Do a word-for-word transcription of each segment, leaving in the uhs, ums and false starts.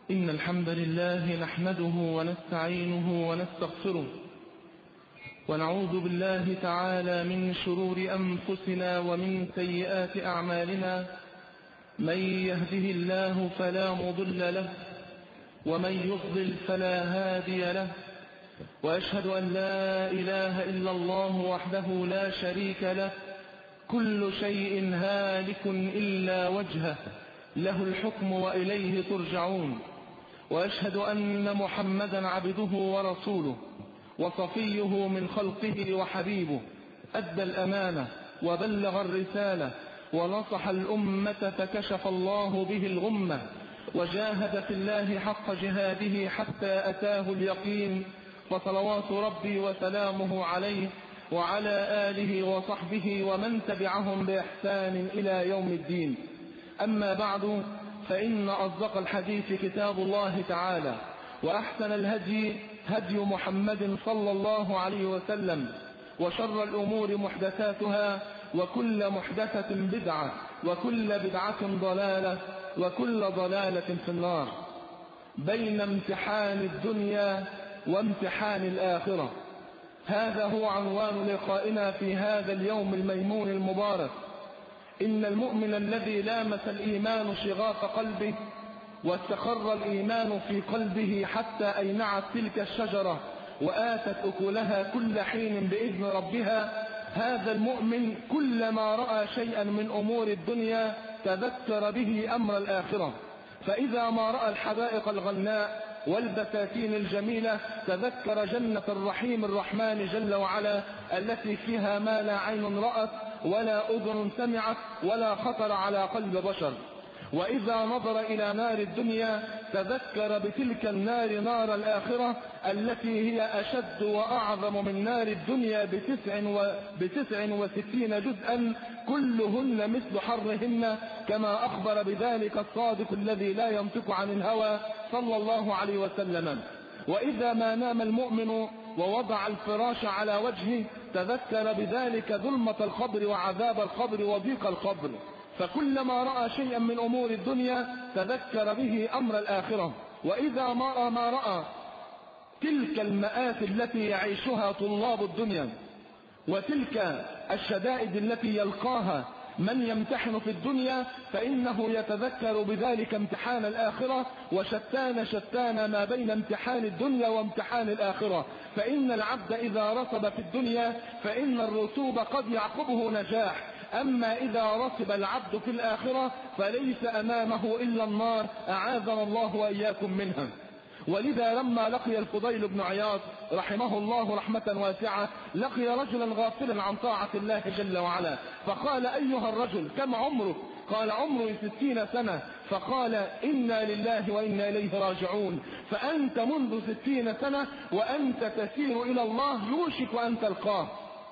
إن الحمد لله نحمده ونستعينه ونستغفره ونعوذ بالله تعالى من شرور أنفسنا ومن سيئات أعمالنا. من يهده الله فلا مضل له ومن يضلل فلا هادي له، وأشهد أن لا إله إلا الله وحده لا شريك له، كل شيء هالك إلا وجهه، له الحكم وإليه ترجعون. وأشهد أن محمدا عبده ورسوله وصفيه من خلقه وحبيبه، أدى الأمانة وبلغ الرسالة ونصح الأمة فكشف الله به الغمة، وجاهد في الله حق جهاده حتى أتاه اليقين، فصلوات ربي وسلامه عليه وعلى آله وصحبه ومن تبعهم بإحسان إلى يوم الدين. أما بعد، فإن أصدق الحديث كتاب الله تعالى، وأحسن الهدي هدي محمد صلى الله عليه وسلم، وشر الأمور محدثاتها، وكل محدثة بدعة، وكل بدعة ضلالة، وكل ضلالة في النار. بين امتحان الدنيا وامتحان الآخرة، هذا هو عنوان لقائنا في هذا اليوم الميمون المبارك. إن المؤمن الذي لامس الإيمان شغاف قلبه واستقر الإيمان في قلبه حتى أينعت تلك الشجرة وآتت أكلها كل حين بإذن ربها، هذا المؤمن كلما رأى شيئا من أمور الدنيا تذكر به أمر الآخرة، فإذا ما رأى الحدائق الغناء والبساتين الجميلة تذكر جنة الرحيم الرحمن جل وعلا التي فيها ما لا عين رأت ولا أذن سمعت ولا خطر على قلب بشر. وإذا نظر إلى نار الدنيا تذكر بتلك النار نار الآخرة التي هي أشد وأعظم من نار الدنيا بتسع, و... بتسع وستين جزءا، كلهن مثل حرهن، كما أخبر بذلك الصادق الذي لا ينطق عن الهوى صلى الله عليه وسلم. وإذا ما نام المؤمن ووضع الفراش على وجهه تذكر بذلك ظلمة القبر وعذاب القبر وضيق القبر، فكلما رأى شيئا من أمور الدنيا تذكر به أمر الآخرة. وإذا ما رأى ما رأى تلك المآسي التي يعيشها طلاب الدنيا وتلك الشدائد التي يلقاها من يمتحن في الدنيا فإنه يتذكر بذلك امتحان الآخرة، وشتان شتان ما بين امتحان الدنيا وامتحان الآخرة. فإن العبد إذا رسب في الدنيا فإن الرسوب قد يعقبه نجاح، أما إذا رسب العبد في الآخرة فليس أمامه إلا النار، أعاذنا الله وإياكم منها. ولذا لما لقي الفضيل بن عياض رحمه الله رحمة واسعة لقي رجلا غافلا عن طاعة الله جل وعلا، فقال: أيها الرجل كم عمرك؟ قال: عمري ستين سنة. فقال: إنا لله وإنا إليه راجعون، فأنت منذ ستين سنة وأنت تسير إلى الله يوشك أن تلقاه.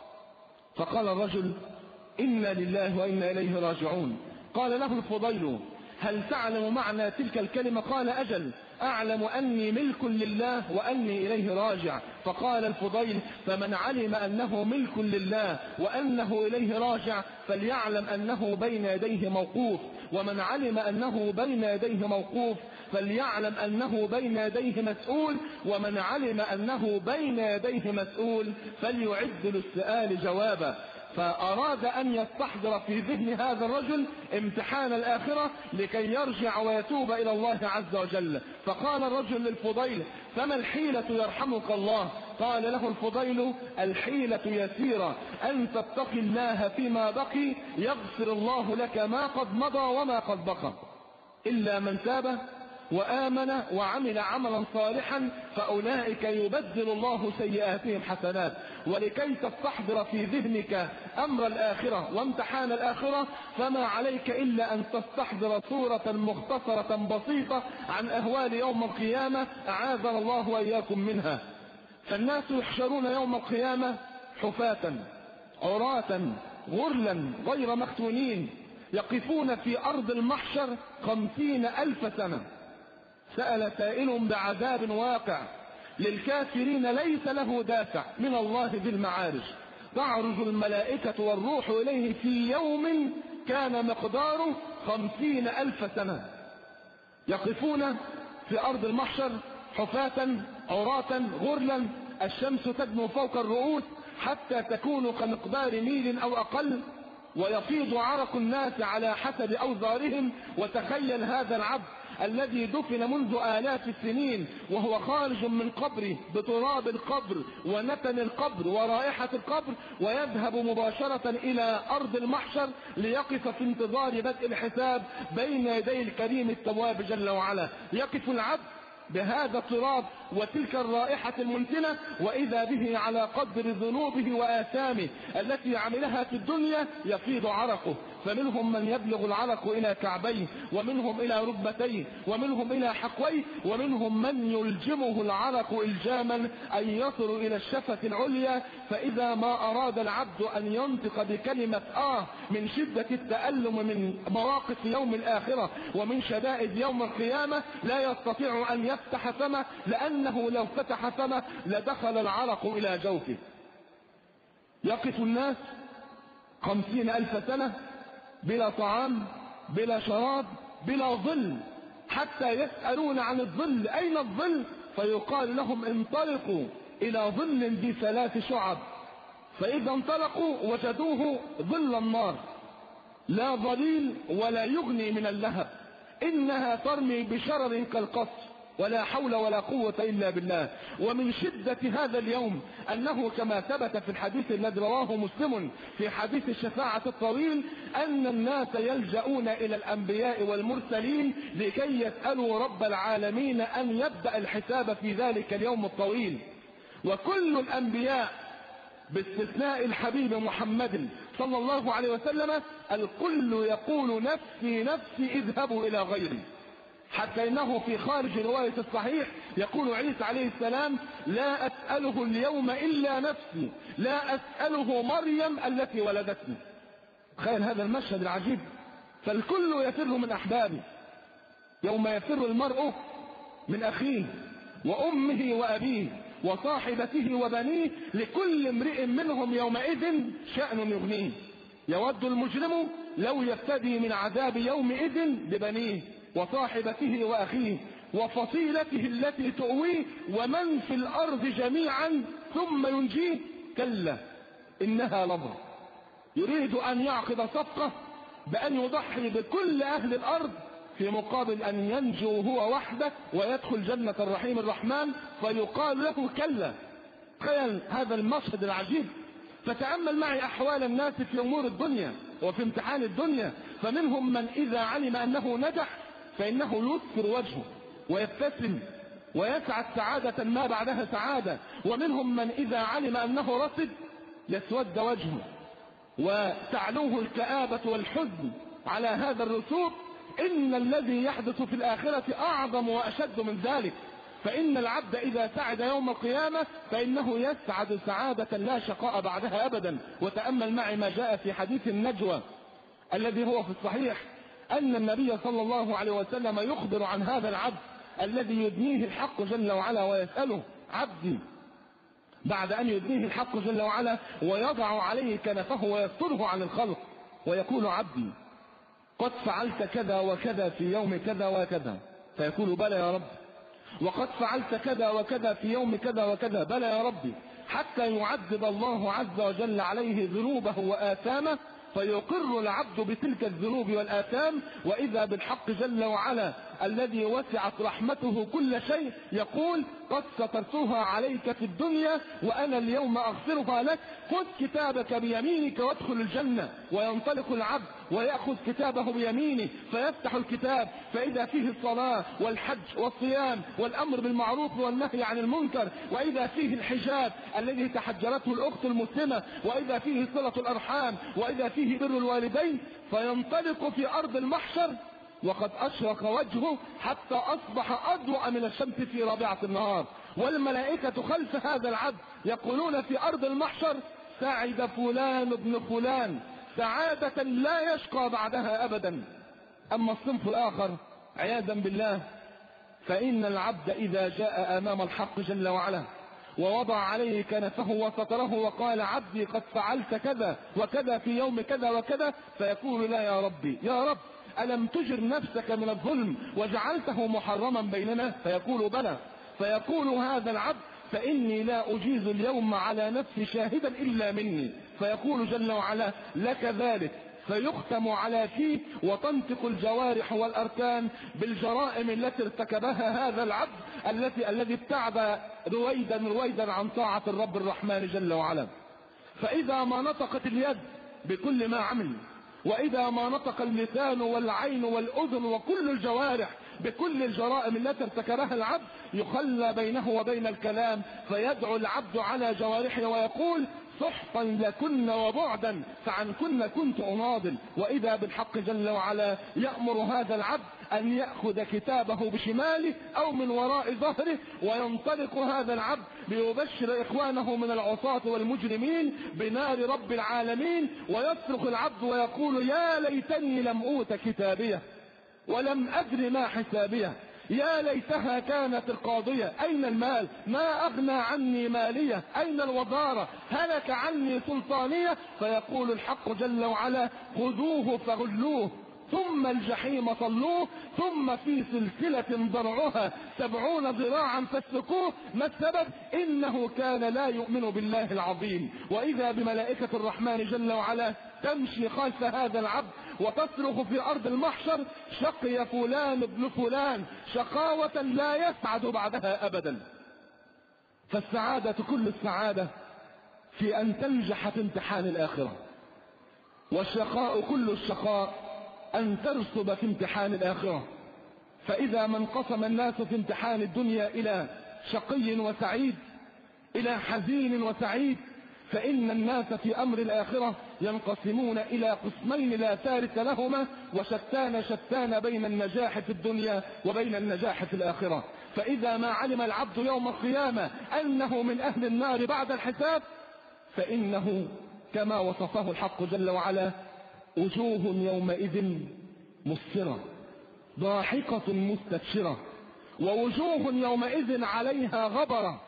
فقال الرجل: إنا لله وإنا إليه راجعون. قال له الفضيل: هل تعلم معنى تلك الكلمة؟ قال: أجل، أعلم أني ملك لله وأني إليه راجع. فقال الفضيل: فمن علم أنه ملك لله وأنه إليه راجع فليعلم أنه بين يديه موقوف، ومن علم أنه بين يديه موقوف فليعلم أنه بين يديه مسؤول، ومن علم أنه بين يديه مسؤول فليعد للسؤال جوابا. فأراد أن يستحضر في ذهن هذا الرجل امتحان الآخرة لكي يرجع ويتوب إلى الله عز وجل. فقال الرجل للفضيل: فما الحيلة يرحمك الله؟ قال له الفضيل: الحيلة يسيرة، أن تتقي الله فيما بقي يغفر الله لك ما قد مضى وما قد بقى، إلا من تاب وآمن وعمل عملا صالحا فأولئك يبدل الله سيئاتهم حسنات. ولكي تستحضر في ذهنك أمر الآخرة وامتحان الآخرة فما عليك إلا أن تستحضر صورة مختصرة بسيطة عن أهوال يوم القيامة، أعاذنا الله وإياكم منها. فالناس يحشرون يوم القيامة حفاة عراة غرلا غير مختونين، يقفون في أرض المحشر خمسين ألف سنة. سأل سائل بعذاب واقع للكافرين ليس له دافع من الله ذي المعارج، تعرج الملائكة والروح إليه في يوم كان مقداره خمسين ألف سنة، يقفون في أرض المحشر حفاة عراة غرلا، الشمس تدنو فوق الرؤوس حتى تكون كمقدار ميل أو أقل، ويفيض عرق الناس على حسب أوزارهم. وتخيل هذا العبد الذي دفن منذ آلاف السنين وهو خارج من قبره بتراب القبر ونتن القبر ورائحة القبر، ويذهب مباشرة إلى أرض المحشر ليقف في انتظار بدء الحساب بين يدي الكريم التواب جل وعلا. يقف العبد بهذا التراب وتلك الرائحة المنتنة، وإذا به على قدر ذنوبه وآثامه التي عملها في الدنيا يفيض عرقه، فمنهم من يبلغ العرق إلى كعبيه، ومنهم إلى ركبتيه، ومنهم إلى حقويه، ومنهم من يلجمه العرق إلجاما أن يصل إلى الشفة العليا. فإذا ما أراد العبد أن ينطق بكلمة آه من شدة التألم من مواقف يوم الآخرة ومن شدائد يوم القيامة لا يستطيع أن يفتح فمه، لأنه لو فتح فمه لدخل العرق إلى جوفه. يقف الناس خمسين ألف سنة بلا طعام بلا شراب بلا ظل، حتى يسألون عن الظل، أين الظل؟ فيقال لهم انطلقوا إلى ظل ذي ثلاث شعب، فإذا انطلقوا وجدوه ظل النار لا ظليل ولا يغني من اللهب، إنها ترمي بشرر كالقصر، ولا حول ولا قوة إلا بالله. ومن شدة هذا اليوم أنه كما ثبت في الحديث الذي رواه مسلم في حديث الشفاعة الطويل أن الناس يلجؤون إلى الأنبياء والمرسلين لكي يسألوا رب العالمين أن يبدأ الحساب في ذلك اليوم الطويل. وكل الأنبياء باستثناء الحبيب محمد صلى الله عليه وسلم الكل يقول نفسي نفسي اذهبوا إلى غيري، حتى إنه في خارج رواية الصحيح يقول عيسى عليه السلام لا أسأله اليوم إلا نفسي، لا أسأله مريم التي ولدتني. تخيل هذا المشهد العجيب. فالكل يفر من أحبابه يوم يفر المرء من أخيه وأمه وأبيه وصاحبته وبنيه، لكل امرئ منهم يومئذ شأن يغنيه. يود المجرم لو يفتدي من عذاب يومئذ ببنيه وصاحبته وأخيه وفصيلته التي تؤويه ومن في الأرض جميعا ثم ينجيه، كلا إنها لظى. يريد أن يعقد صفقة بأن يضحي بكل أهل الأرض في مقابل أن ينجو هو وحده ويدخل جنة الرحيم الرحمن، فيقال له كلا. تخيل هذا المشهد العجيب. فتأمل معي أحوال الناس في أمور الدنيا وفي امتحان الدنيا. فمنهم من إذا علم أنه نجح فإنه يسفر وجهه ويبتسم ويسعد سعادة ما بعدها سعادة، ومنهم من إذا علم أنه رصد يسود وجهه وتعلوه الكآبة والحزن على هذا الرسوب. إن الذي يحدث في الآخرة أعظم وأشد من ذلك. فإن العبد إذا سعد يوم القيامة فإنه يسعد سعادة لا شقاء بعدها أبدا. وتأمل معي ما جاء في حديث النجوى الذي هو في الصحيح أن النبي صلى الله عليه وسلم يخبر عن هذا العبد الذي يدنيه الحق جل وعلا ويسأله عبدي، بعد أن يدنيه الحق جل وعلا ويضع عليه كنفه ويستره عن الخلق، ويقول عبدي قد فعلت كذا وكذا في يوم كذا وكذا، فيقول بلى يا رب. وقد فعلت كذا وكذا في يوم كذا وكذا، بلى يا ربي، حتى يعذب الله عز وجل عليه ذنوبه وآثامه، فيقر العبد بتلك الذنوب والآثام. وإذا بالحق جل وعلا الذي وسعت رحمته كل شيء يقول قد سترتها عليك في الدنيا وأنا اليوم أغفرها لك، خذ كتابك بيمينك وادخل الجنة. وينطلق العبد ويأخذ كتابه بيمينه فيفتح الكتاب فإذا فيه الصلاة والحج والصيام والأمر بالمعروف والنهي عن المنكر، وإذا فيه الحجاب الذي تحجرته الأخت المسلمة، وإذا فيه صلة الأرحام، وإذا فيه بر الوالدين. فينطلق في أرض المحشر وقد أشرق وجهه حتى أصبح أضوأ من الشمس في رابعة النهار، والملائكة خلف هذا العبد يقولون في أرض المحشر سعد فلان ابن فلان سعادة لا يشقى بعدها أبدا. أما الصنف الآخر عياذا بالله فإن العبد إذا جاء أمام الحق جل وعلا ووضع عليه كنفه وستره وقال عبدي قد فعلت كذا وكذا في يوم كذا وكذا، فيقول لا يا ربي، يا رب ألم تجر نفسك من الظلم وجعلته محرما بيننا؟ فيقول بلى. فيقول هذا العبد فإني لا أجيز اليوم على نفسي شاهدا إلا مني. فيقول جل وعلا لك ذلك، فيختم على فيه وتنطق الجوارح والأركان بالجرائم التي ارتكبها هذا العبد التي الذي ابتعد رويدا رويدا عن طاعة الرب الرحمن جل وعلا. فإذا ما نطقت اليد بكل ما عمل، وإذا ما نطق اللسان والعين والأذن وكل الجوارح بكل الجرائم التي ارتكبها العبد، يخلى بينه وبين الكلام، فيدعو العبد على جوارحه ويقول سحقا لكن وبعدا فعن كن كنت أناضل. وإذا بالحق جل وعلا يأمر هذا العبد أن يأخذ كتابه بشماله أو من وراء ظهره، وينطلق هذا العبد ليبشر إخوانه من العصاة والمجرمين بنار رب العالمين، ويصرخ العبد ويقول يا ليتني لم أوت كتابيه ولم أدر ما حسابيه، يا ليتها كانت القاضية، أين المال؟ ما أغنى عني مالية، أين الوزارة؟ هلك عني سلطانية. فيقول الحق جل وعلا خذوه فغلوه ثم الجحيم صلوه ثم في سلسلة ضرعها سبعون ذراعا فاسلكوه. ما السبب؟ إنه كان لا يؤمن بالله العظيم. وإذا بملائكة الرحمن جل وعلا تمشي خلف هذا العبد وتصرخ في أرض المحشر شقي فلان ابن فلان شقاوة لا يسعد بعدها أبدا. فالسعادة كل السعادة في أن تنجح في امتحان الآخرة، والشقاء كل الشقاء أن ترسب في امتحان الآخرة. فإذا ما انقسم الناس في امتحان الدنيا إلى شقي وسعيد، إلى حزين وسعيد، فإن الناس في أمر الآخرة ينقسمون إلى قسمين لا ثالث لهما، وشتان شتان بين النجاح في الدنيا وبين النجاح في الآخرة. فإذا ما علم العبد يوم القيامة أنه من أهل النار بعد الحساب، فإنه كما وصفه الحق جل وعلا وجوه يومئذ مسفرة ضاحكة مستبشرة ووجوه يومئذ عليها غبرة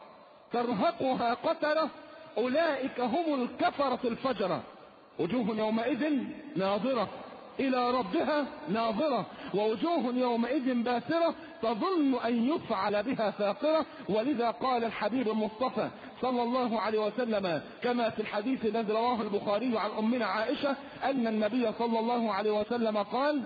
ترهقها قترة أولئك هم الكفرة الفجرة. وجوه يومئذ ناظرة إلى ربها ناظرة ووجوه يومئذ باسرة تظن أن يفعل بها فاقرة. ولذا قال الحبيب المصطفى صلى الله عليه وسلم كما في الحديث الذي رواه البخاري عن أمنا عائشة أن النبي صلى الله عليه وسلم قال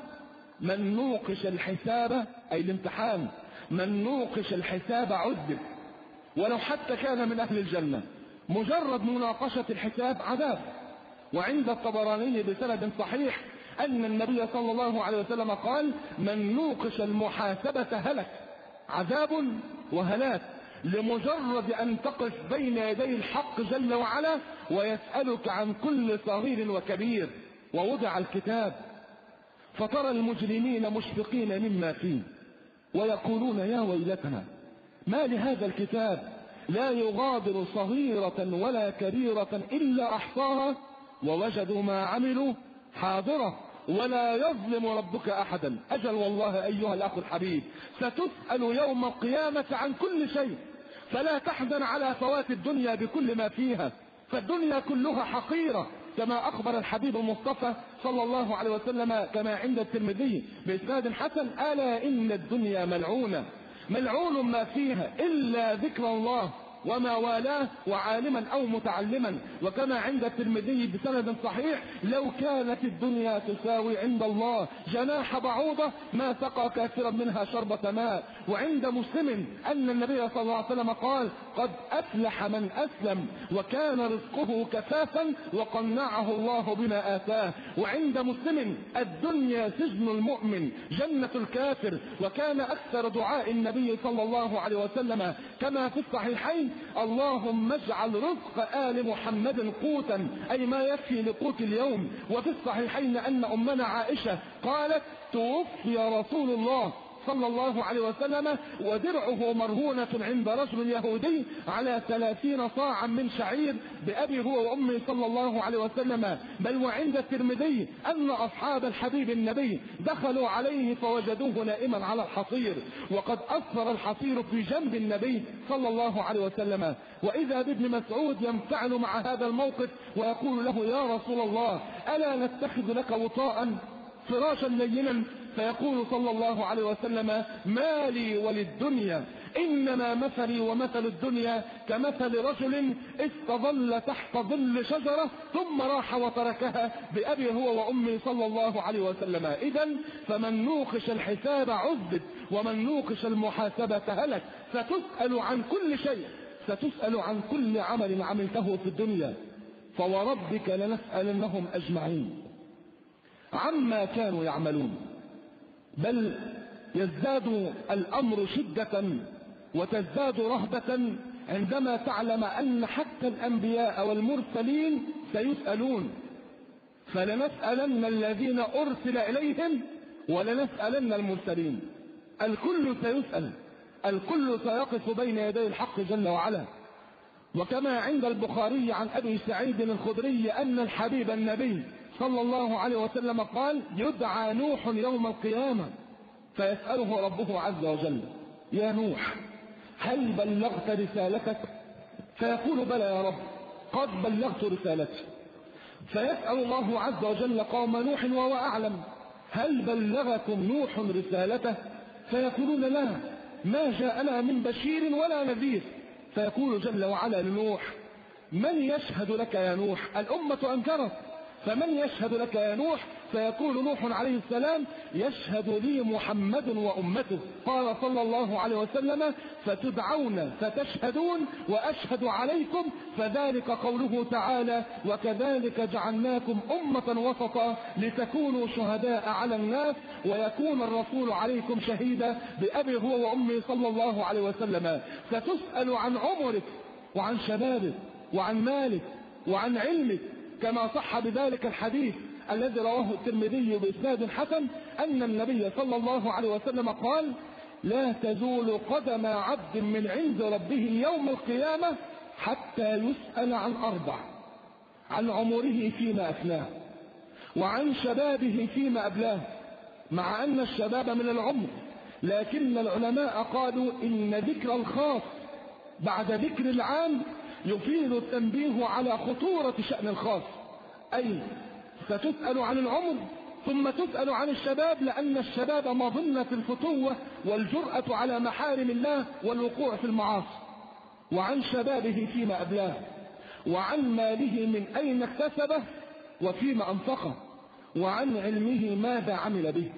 من نوقش الحساب أي الامتحان من نوقش الحساب عذب ولو حتى كان من أهل الجنة. مجرد مناقشة الحساب عذاب. وعند الطبراني بسند صحيح أن النبي صلى الله عليه وسلم قال من نوقش المحاسبة هلك، عذاب وهلاك، لمجرد أن تقف بين يدي الحق جل وعلا ويسألك عن كل صغير وكبير. ووضع الكتاب فترى المجرمين مشفقين مما فيه ويقولون يا ويلتنا ما لهذا الكتاب لا يغادر صغيرة ولا كبيرة إلا أحصاها ووجدوا ما عملوا حاضرة ولا يظلم ربك أحدا. أجل والله أيها الأخ الحبيب ستسأل يوم القيامة عن كل شيء، فلا تحزن على فوات الدنيا بكل ما فيها، فالدنيا كلها حقيرة كما أخبر الحبيب المصطفى صلى الله عليه وسلم كما عند الترمذي بإسناد حسن ألا إن الدنيا ملعونة ملعون ما فيها إلا ذكر الله وما والاه وعالما أو متعلما. وكما عند الترمذي بسند صحيح لو كانت الدنيا تساوي عند الله جناح بعوضة ما سقى كافرا منها شربة ماء. وعند مسلم أن النبي صلى الله عليه وسلم قال قد أفلح من أسلم وكان رزقه كفافا وقنعه الله بما آتاه. وعند مسلم الدنيا سجن المؤمن جنة الكافر. وكان أكثر دعاء النبي صلى الله عليه وسلم كما في الصحيحين اللهم اجعل رزق آل محمد قوتا أي ما يكفي لقوت اليوم. وفي الصحيحين أن أمنا عائشة قالت توفي رسول الله صلى الله عليه وسلم ودرعه مرهونة عند رجل يهودي على ثلاثين صاعا من شعير بأبي هو وأمي صلى الله عليه وسلم. بل وعند الترمذي أن أصحاب الحبيب النبي دخلوا عليه فوجدوه نائما على الحصير وقد أثر الحصير في جنب النبي صلى الله عليه وسلم. وإذا بابن مسعود ينفعل مع هذا الموقف ويقول له يا رسول الله ألا نتخذ لك وطاء؟ فراشا لينا، فيقول صلى الله عليه وسلم: ما لي وللدنيا، إنما مثلي ومثل الدنيا كمثل رجل استظل تحت ظل شجرة ثم راح وتركها بأبي هو وأمي صلى الله عليه وسلم. إذن فمن نوقش الحساب عذب، ومن نوقش المحاسبة هلك. ستسأل عن كل شيء، ستسأل عن كل عمل عملته في الدنيا، فوربك لنسألنهم أجمعين عما كانوا يعملون. بل يزداد الأمر شدة وتزداد رهبة عندما تعلم أن حتى الأنبياء والمرسلين سيسألون، فلنسألن الذين أرسل إليهم ولنسألن المرسلين. الكل سيسأل، الكل سيقف بين يدي الحق جل وعلا. وكما عند البخاري عن أبي سعيد الخدري أن الحبيب النبي صلى الله عليه وسلم قال: يدعى نوح يوم القيامة فيسأله ربه عز وجل: يا نوح هل بلغت رسالتك؟ فيقول: بلى يا رب، قد بلغت رسالتي. فيسأل الله عز وجل قوم نوح وهو أعلم: هل بلغكم نوح رسالته؟ فيقولون: لا، ما جاءنا من بشير ولا نذير. فيقول جل وعلا لنوح: من يشهد لك يا نوح؟ الأمة أنكرت، فمن يشهد لك يا نوح؟ فيقول نوح عليه السلام: يشهد لي محمد وأمته. قال صلى الله عليه وسلم: فتدعون فتشهدون وأشهد عليكم، فذلك قوله تعالى: وكذلك جعلناكم أمة وسطا لتكونوا شهداء على الناس ويكون الرسول عليكم شهيدا، بأبي هو وأمي صلى الله عليه وسلم. ستسأل عن عمرك وعن شبابك وعن مالك وعن علمك، كما صح بذلك الحديث الذي رواه الترمذي بإسناد حسن أن النبي صلى الله عليه وسلم قال: لا تزول قدم عبد من عند ربه يوم القيامة حتى يسأل عن أربع: عن عمره فيما أفناه، وعن شبابه فيما أبلاه، مع أن الشباب من العمر، لكن العلماء قالوا إن ذكر الخاص بعد ذكر العام يفيد التنبيه على خطورة شأن الخاص. أي ستسأل عن العمر ثم تسأل عن الشباب، لأن الشباب مظنة الفتوة والجرأة على محارم الله والوقوع في المعاصي. وعن شبابه فيما أبلاه، وعن ماله من أين اكتسبه وفيما أنفقه، وعن علمه ماذا عمل به.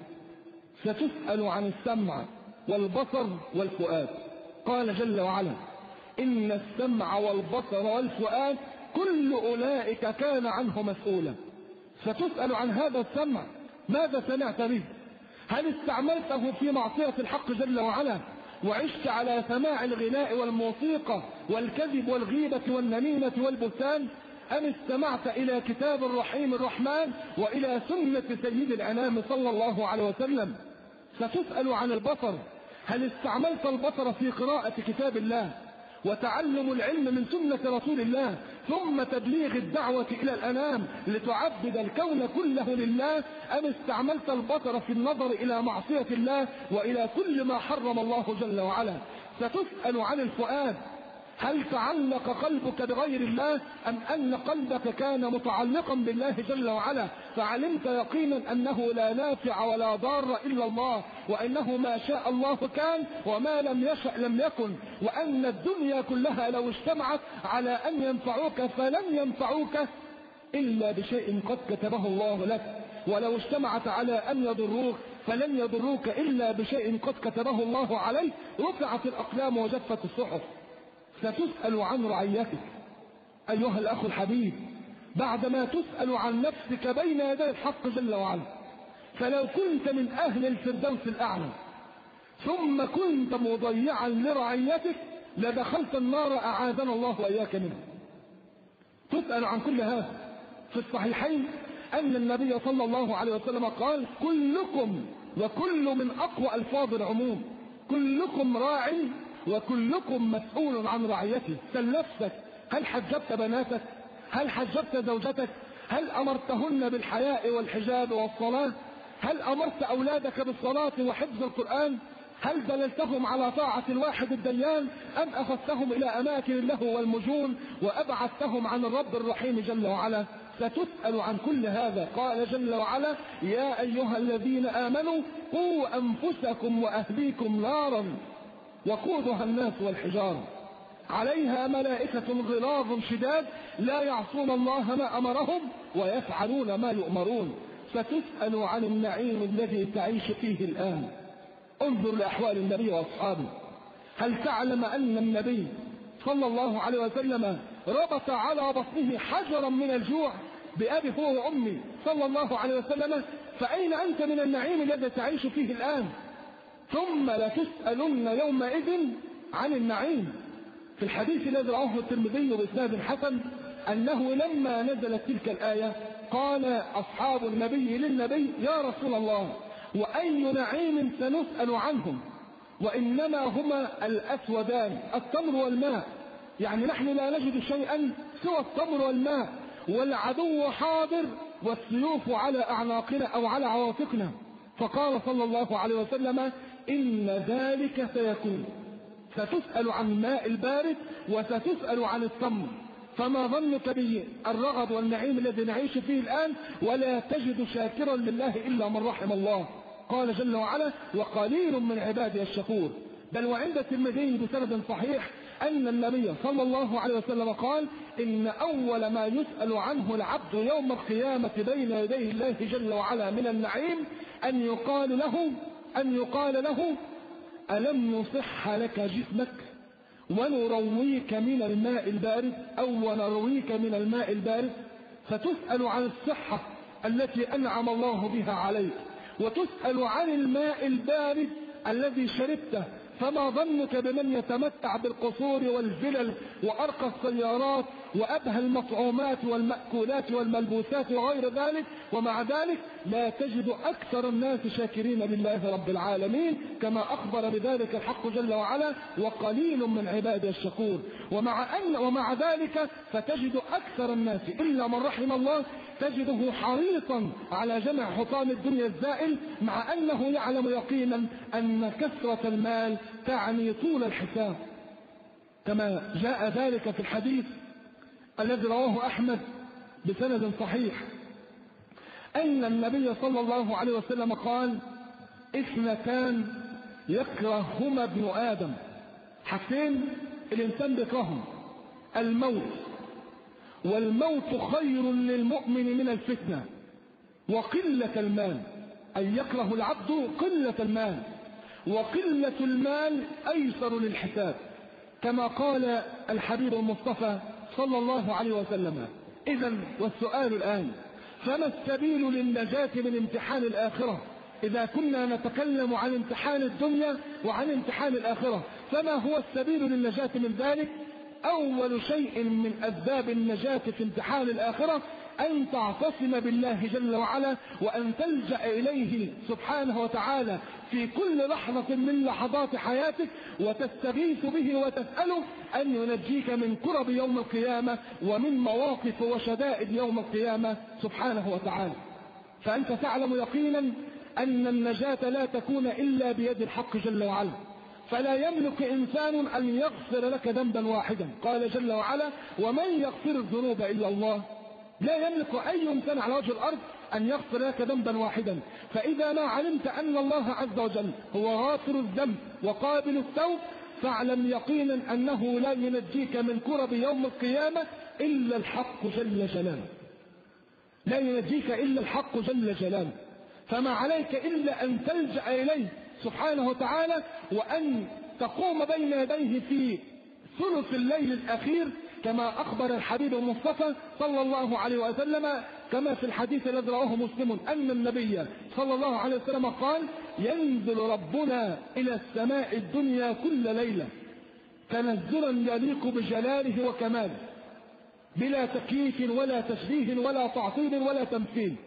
ستسأل عن السمع والبصر والفؤاد. قال جل وعلا: إن السمع والبصر والفؤاد كل أولئك كان عنه مسؤولا. ستسأل عن هذا السمع، ماذا سمعت به؟ هل استعملته في معصية الحق جل وعلا وعشت على سماع الغناء والموسيقى والكذب والغيبة والنميمة والبهتان، أم استمعت إلى كتاب الرحيم الرحمن وإلى سنة سيد الأنام صلى الله عليه وسلم؟ ستسأل عن البصر، هل استعملت البصر في قراءة كتاب الله وتعلم العلم من سنة رسول الله، ثم تبليغ الدعوة إلى الأنام لتعبد الكون كله لله، أم استعملت البصر في النظر إلى معصية الله وإلى كل ما حرم الله جل وعلا؟ ستسأل عن الفؤاد، هل تعلق قلبك بغير الله أم أن قلبك كان متعلقا بالله جل وعلا، فعلمت يقينا أنه لا نافع ولا ضار إلا الله، وأنه ما شاء الله كان وما لم يشأ لم يكن، وأن الدنيا كلها لو اجتمعت على أن ينفعوك فلن ينفعوك إلا بشيء قد كتبه الله لك، ولو اجتمعت على أن يضروك فلن يضروك إلا بشيء قد كتبه الله عليك. رفعت الأقلام وجفت الصحف. ستسأل عن رعيتك أيها الأخ الحبيب، بعدما تسأل عن نفسك بين يدي الحق جل وعلا. فلو كنت من أهل الفردوس الأعلى ثم كنت مضيعا لرعيتك لدخلت النار، أعاذنا الله وإياك منه. تسأل عن كل هذا. في الصحيحين أن النبي صلى الله عليه وسلم قال: كلكم، وكل من أقوى ألفاظ العموم، كلكم راع وكلكم مسؤول عن رعيته. سل نفسك، هل حجبت بناتك؟ هل حجبت زوجتك؟ هل أمرتهن بالحياء والحجاب والصلاة؟ هل أمرت أولادك بالصلاة وحفظ القرآن؟ هل دللتهم على طاعة الواحد الديان أم أخذتهم إلى أماكن اللهو والمجون وأبعدتهم عن الرب الرحيم جل وعلا؟ ستسأل عن كل هذا. قال جل وعلا: يا أيها الذين آمنوا قوا أنفسكم وأهليكم نارا وقودها الناس والحجارة عليها ملائكة غلاظ شداد لا يعصون الله ما أمرهم ويفعلون ما يؤمرون. ستسأل عن النعيم الذي تعيش فيه الآن. انظر لأحوال النبي وأصحابه. هل تعلم أن النبي صلى الله عليه وسلم ربط على بطنه حجرا من الجوع بأبي هو وأمي صلى الله عليه وسلم؟ فأين أنت من النعيم الذي تعيش فيه الآن؟ ثم لتسألن يومئذ عن النعيم. في الحديث الذي رواه الترمذي بإسناد حسن أنه لما نزلت تلك الآية قال أصحاب النبي للنبي: يا رسول الله، وأي نعيم سنسأل عنهم؟ وإنما هما الأسودان، التمر والماء، يعني نحن لا نجد شيئا سوى التمر والماء، والعدو حاضر والسيوف على أعناقنا أو على عواتقنا. فقال صلى الله عليه وسلم: إن ذلك سيكون. ستسأل عن الماء البارد وستسأل عن التمر، فما ظنك بالرغد والنعيم الذي نعيش فيه الآن؟ ولا تجد شاكرا لله إلا من رحم الله. قال جل وعلا: وقليل من عبادي الشكور. بل وعند الترمذي بسند صحيح أن النبي صلى الله عليه وسلم قال: إن أول ما يسأل عنه العبد يوم القيامة بين يدي الله جل وعلا من النعيم أن يقال له أن يقال له ألم نصح لك جسمك ونرويك من الماء البارد، أو ونرويك من الماء البارد. فتسأل عن الصحة التي أنعم الله بها عليك، وتسأل عن الماء البارد الذي شربته. فما ظنك بمن يتمتع بالقصور والفلل وأرقى السيارات وأبهى المطعومات والمأكولات والملبوسات وغير ذلك، ومع ذلك لا تجد أكثر الناس شاكرين لله رب العالمين، كما أخبر بذلك الحق جل وعلا: وقليل من عبادي الشكور. ومع أن ومع ذلك فتجد أكثر الناس إلا من رحم الله تجده حريصا على جمع حطام الدنيا الزائل، مع أنه يعلم يقينا أن كثرة المال تعني طول الحساب، كما جاء ذلك في الحديث الذي رواه أحمد بسند صحيح أن النبي صلى الله عليه وسلم قال: اثنتان يكرههما ابن آدم. حاجتين الإنسان بيكرههم: الموت، والموت خير للمؤمن من الفتنة، وقلة المال، أي يكره العبد قلة المال، وقلة المال أيسر للحساب، كما قال الحبيب المصطفى صلى الله عليه وسلم. إذن والسؤال الآن: فما السبيل للنجاة من امتحان الآخرة؟ إذا كنا نتكلم عن امتحان الدنيا وعن امتحان الآخرة، فما هو السبيل للنجاة من ذلك؟ أول شيء من أسباب النجاة في امتحان الآخرة أن تعتصم بالله جل وعلا، وأن تلجأ إليه سبحانه وتعالى في كل لحظة من لحظات حياتك، وتستغيث به وتسأله أن ينجيك من كرب يوم القيامة ومن مواقف وشدائد يوم القيامة سبحانه وتعالى. فأنت تعلم يقينا أن النجاة لا تكون إلا بيد الحق جل وعلا، فلا يملك إنسان أن يغفر لك ذنبا واحدا. قال جل وعلا: ومن يغفر الذنوب إلا الله. لا يملك أي إنسان على وجه الأرض أن يغفر لك ذنبا واحدا. فإذا ما علمت أن الله عز وجل هو غافر الذنب وقابل التوب، فاعلم يقينا أنه لا ينجيك من كرب يوم القيامة إلا الحق جل جلاله. لا ينجيك إلا الحق جل جلاله. فما عليك إلا أن تلجأ إليه سبحانه وتعالى، وأن تقوم بين يديه في ثلث الليل الأخير، كما أخبر الحبيب المصطفى صلى الله عليه وسلم كما في الحديث الذي رواه مسلم أن النبي صلى الله عليه وسلم قال: ينزل ربنا إلى السماء الدنيا كل ليلة تنزلا يليق بجلاله وكماله، بلا تكييف ولا تشبيه ولا تعطيل ولا تمثيل.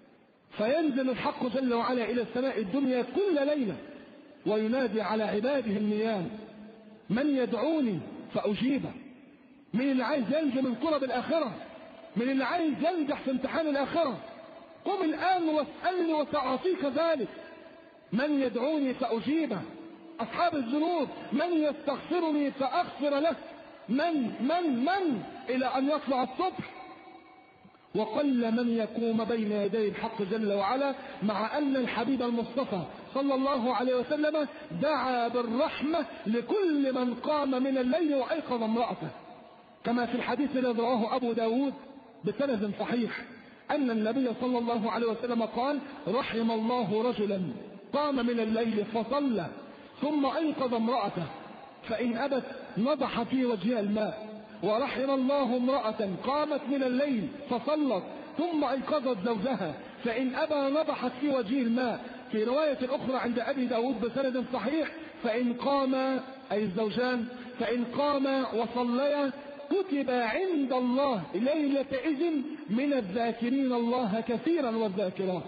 فينزل الحق جل وعلا إلى السماء الدنيا كل ليلة وينادي على عباده النيام: من يدعوني فأجيبه. من اللي عايز ينجو من كرب الآخرة، من اللي عايز ينجح في امتحان الآخرة، قم الآن واسألني وسأعطيك ذلك. من يدعوني فأجيبه. أصحاب الذنوب: من يستغفرني فأغفر له. من من من إلى أن يطلع الصبح وقل من يقوم بين يدي الحق جل وعلا، مع أن الحبيب المصطفى صلى الله عليه وسلم دعا بالرحمة لكل من قام من الليل وأيقظ امرأته، كما في الحديث الذي رواه أبو داود بسند صحيح أن النبي صلى الله عليه وسلم قال: رحم الله رجلا قام من الليل فصلى ثم أيقظ امرأته فإن أبت نضح في وجهها الماء، ورحم الله امرأة قامت من الليل فصلت ثم أيقظت زوجها فإن أبى نضحت في وجهه الماء. في رواية أخرى عند أبي داود بسند صحيح: فإن قام أي الزوجان فإن قام وصليا كتب عند الله ليلة إذن من الذاكرين الله كثيرا والذاكرات.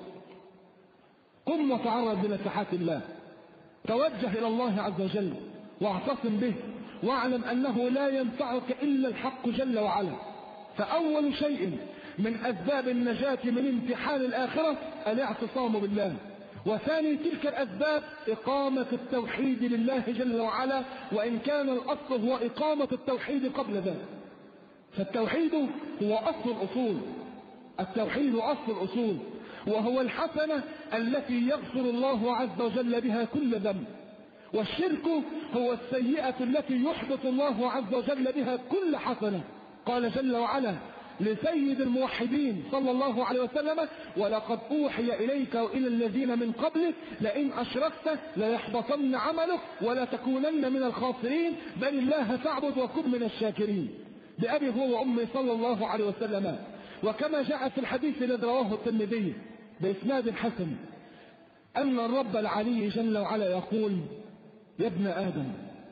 قم وتعرض لنفحات الله، توجه إلى الله عز وجل واعتصم به، واعلم أنه لا ينفعك إلا الحق جل وعلا. فأول شيء من أسباب النجاة من امتحان الآخرة الاعتصام بالله، وثاني تلك الأسباب إقامة التوحيد لله جل وعلا، وإن كان الأصل هو إقامة التوحيد قبل ذلك. فالتوحيد هو أصل الأصول، التوحيد أصل الأصول، وهو الحسنة التي يغفر الله عز وجل بها كل ذنب، والشرك هو السيئة التي يحبط الله عز وجل بها كل حسنة. قال جل وعلا لسيد الموحدين صلى الله عليه وسلم: ولقد أوحي إليك وإلى الذين من قبلك لئن أشركت ليحبطن عملك ولتكونن من الخاسرين بل الله فاعبد وكن من الشاكرين، بأبي هو وأمي صلى الله عليه وسلم. وكما جاء في الحديث الذي رواه الترمذي بإسناد حسن أن الرب العلي جل وعلا يقول: يا ابن آدم،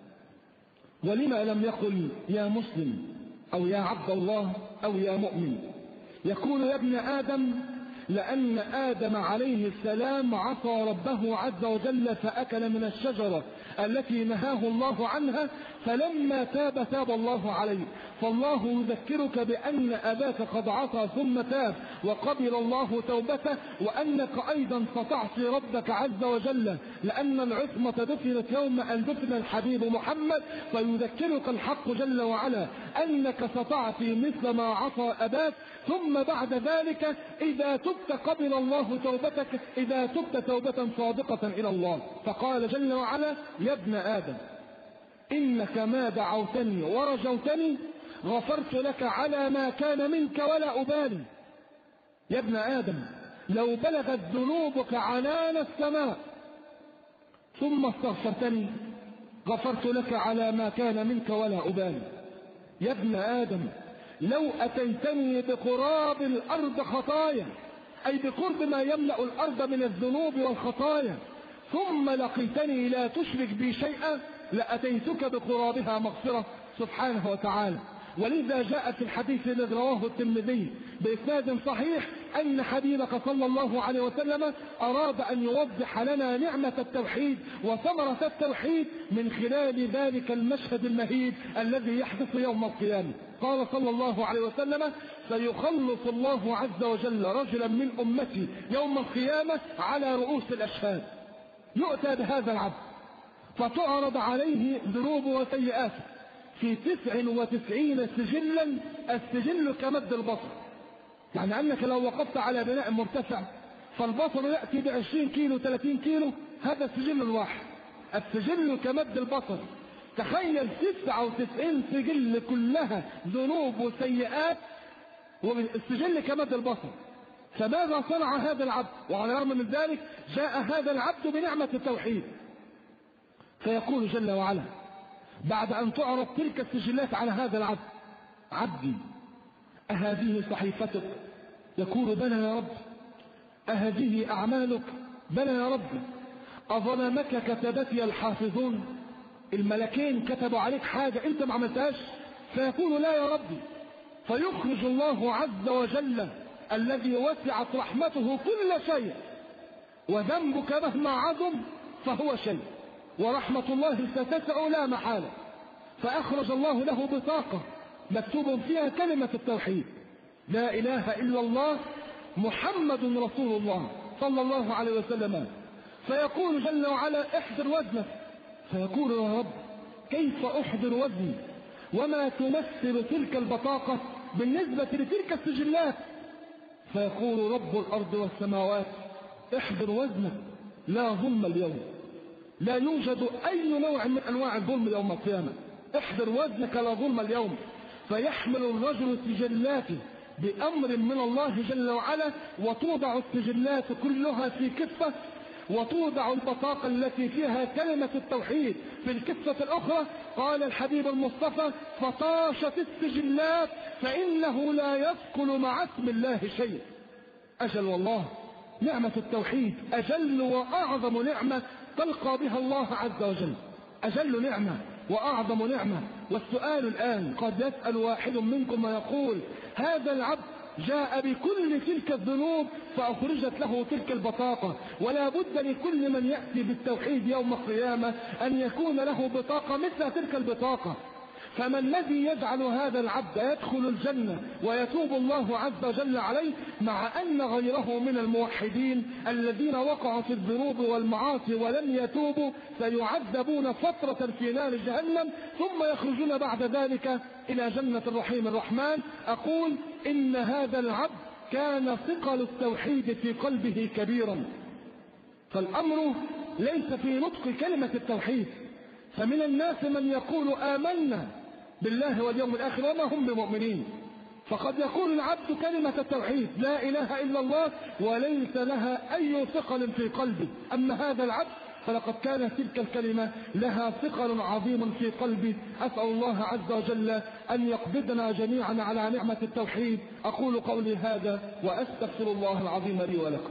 ولما لم يقل يا مسلم أو يا عبد الله أو يا مؤمن؟ يقول يا ابن آدم لأن آدم عليه السلام عصى ربه عز وجل فأكل من الشجرة التي نهاه الله عنها، فلما تاب تاب الله عليه. فالله يذكرك بأن أباك قد عصى ثم تاب وقبل الله توبته، وأنك أيضا ستعصي ربك عز وجل، لأن العصمة دفنت يوم أن دفن الحبيب محمد. فيذكرك الحق جل وعلا أنك ستعصي مثل ما عصى أباك، ثم بعد ذلك إذا تبت قبل الله توبتك، إذا تبت توبة صادقة إلى الله. فقال جل وعلا: يا ابن آدم إنك ما دعوتني ورجوتني غفرت لك على ما كان منك ولا أبالي. يا ابن آدم لو بلغت ذنوبك عنان السماء ثم استغفرتني غفرت لك على ما كان منك ولا أبالي. يا ابن آدم لو أتيتني بقراب الأرض خطايا، أي بقرب ما يملأ الأرض من الذنوب والخطايا، ثم لقيتني لا تشرك بي شيئا لأتيتك بقرابها مغفرة سبحانه وتعالى. ولذا جاء في الحديث الذي رواه الترمذي بإسناد صحيح أن حبيبك صلى الله عليه وسلم أراد أن يوضح لنا نعمة التوحيد وثمرة التوحيد من خلال ذلك المشهد المهيب الذي يحدث يوم القيامة. قال صلى الله عليه وسلم: سيخلص الله عز وجل رجلا من أمتي يوم القيامة على رؤوس الأشهاد. يؤتى بهذا العبد فتعرض عليه ذنوب وسيئات في تسع وتسعين سجلا، السجل كمد البصر، يعني أنك لو وقفت على بناء مرتفع فالبصر يأتي بعشرين كيلو ثلاثين كيلو، هذا السجل الواحد، السجل كمد البصر. تخيل تسع وتسعين سجل كلها ذنوب وسيئات والسجل كمد البصر. فماذا صنع هذا العبد؟ وعلى الرغم من ذلك جاء هذا العبد بنعمة التوحيد. فيقول جل وعلا بعد أن تعرض تلك السجلات على هذا العبد: عبدي أهذه صحيفتك؟ يقول: بلى يا رب. أهذه أعمالك؟ بلى يا رب. أظلمك كتبتي الحافظون؟ الملكين كتبوا عليك حاجة أنت ما عملتهاش؟ فيقول: لا يا ربي. فيخرج الله عز وجل الذي وسعت رحمته كل شيء، وذنبك مهما عظم فهو شيء، ورحمة الله ستسع لا محالة. فأخرج الله له بطاقة مكتوب فيها كلمة التوحيد: لا إله إلا الله محمد رسول الله صلى الله عليه وسلم. فيقول جل وعلا: احضر وزنك. فيقول: يا رب كيف أحضر وزني وما تمثل تلك البطاقة بالنسبة لتلك السجلات؟ فيقول رب الأرض والسماوات احضر وزنك لا ظلم اليوم، لا يوجد أي نوع من أنواع الظلم يوم القيامة، احضر وزنك لا ظلم اليوم. فيحمل الرجل سجلاته بأمر من الله جل وعلا، وتوضع السجلات كلها في كفة، وتوضع البطاقة التي فيها كلمة التوحيد في الكفة الأخرى. قال الحبيب المصطفى فطاشت السجلات فإنه لا يثقل مع اسم الله شيء. أجل والله نعمة التوحيد أجل وأعظم نعمة تلقى بها الله عز وجل، أجل نعمة وأعظم نعمة. والسؤال الآن قد يسأل واحد منكم ويقول هذا العبد جاء بكل تلك الذنوب فأخرجت له تلك البطاقة، ولا بد لكل من يأتي بالتوحيد يوم القيامة أن يكون له بطاقة مثل تلك البطاقة. فما الذي يجعل هذا العبد يدخل الجنة ويتوب الله عز وجل عليه، مع أن غيره من الموحدين الذين وقعوا في الذنوب والمعاصي ولم يتوبوا سيعذبون فترة في نار جهنم ثم يخرجون بعد ذلك إلى جنة الرحيم الرحمن؟ أقول إن هذا العبد كان ثقل التوحيد في قلبه كبيرا، فالأمر ليس في نطق كلمة التوحيد. فمن الناس من يقول آمنا بالله واليوم الآخر وما هم بمؤمنين، فقد يقول العبد كلمة التوحيد لا إله إلا الله وليس لها أي ثقل في قلبه. أما هذا العبد فلقد كانت تلك الكلمة لها ثقل عظيم في قلبه. أسأل الله عز وجل أن يقبضنا جميعا على نعمة التوحيد. أقول قولي هذا وأستغفر الله العظيم لي ولكم.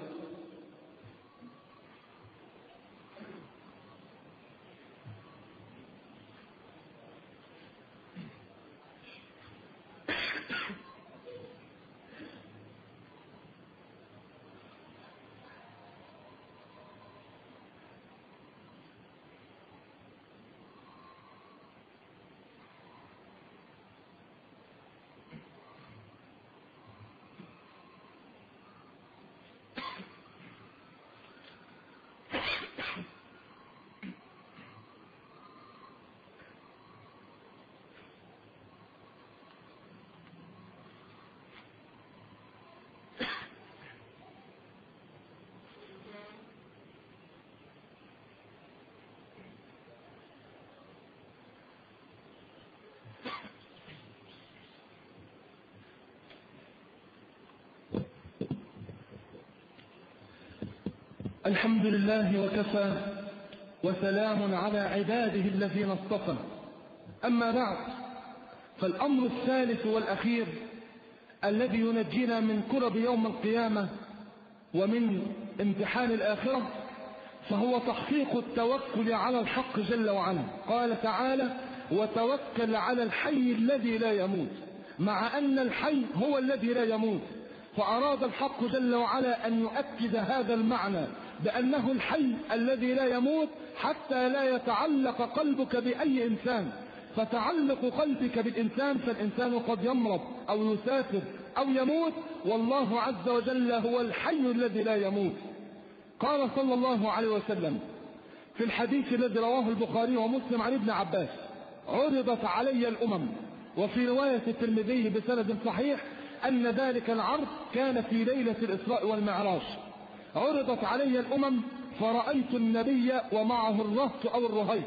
الحمد لله وكفى وسلام على عباده الذين اصطفى. أما بعد، فالأمر الثالث والأخير الذي ينجينا من كرب يوم القيامة ومن امتحان الآخرة فهو تحقيق التوكل على الحق جل وعلا. قال تعالى وتوكل على الحي الذي لا يموت، مع أن الحي هو الذي لا يموت، فأراد الحق جل وعلا أن يؤكد هذا المعنى بأنه الحي الذي لا يموت حتى لا يتعلق قلبك بأي إنسان. فتعلق قلبك بالإنسان فالإنسان قد يمرض أو يسافر أو يموت، والله عز وجل هو الحي الذي لا يموت. قال صلى الله عليه وسلم في الحديث الذي رواه البخاري ومسلم عن ابن عباس عرضت علي الأمم، وفي رواية الترمذي بسند صحيح أن ذلك العرض كان في ليلة الإسراء والمعراج. عرضت علي الأمم فرأيت النبي ومعه الرهط أو الرهيط،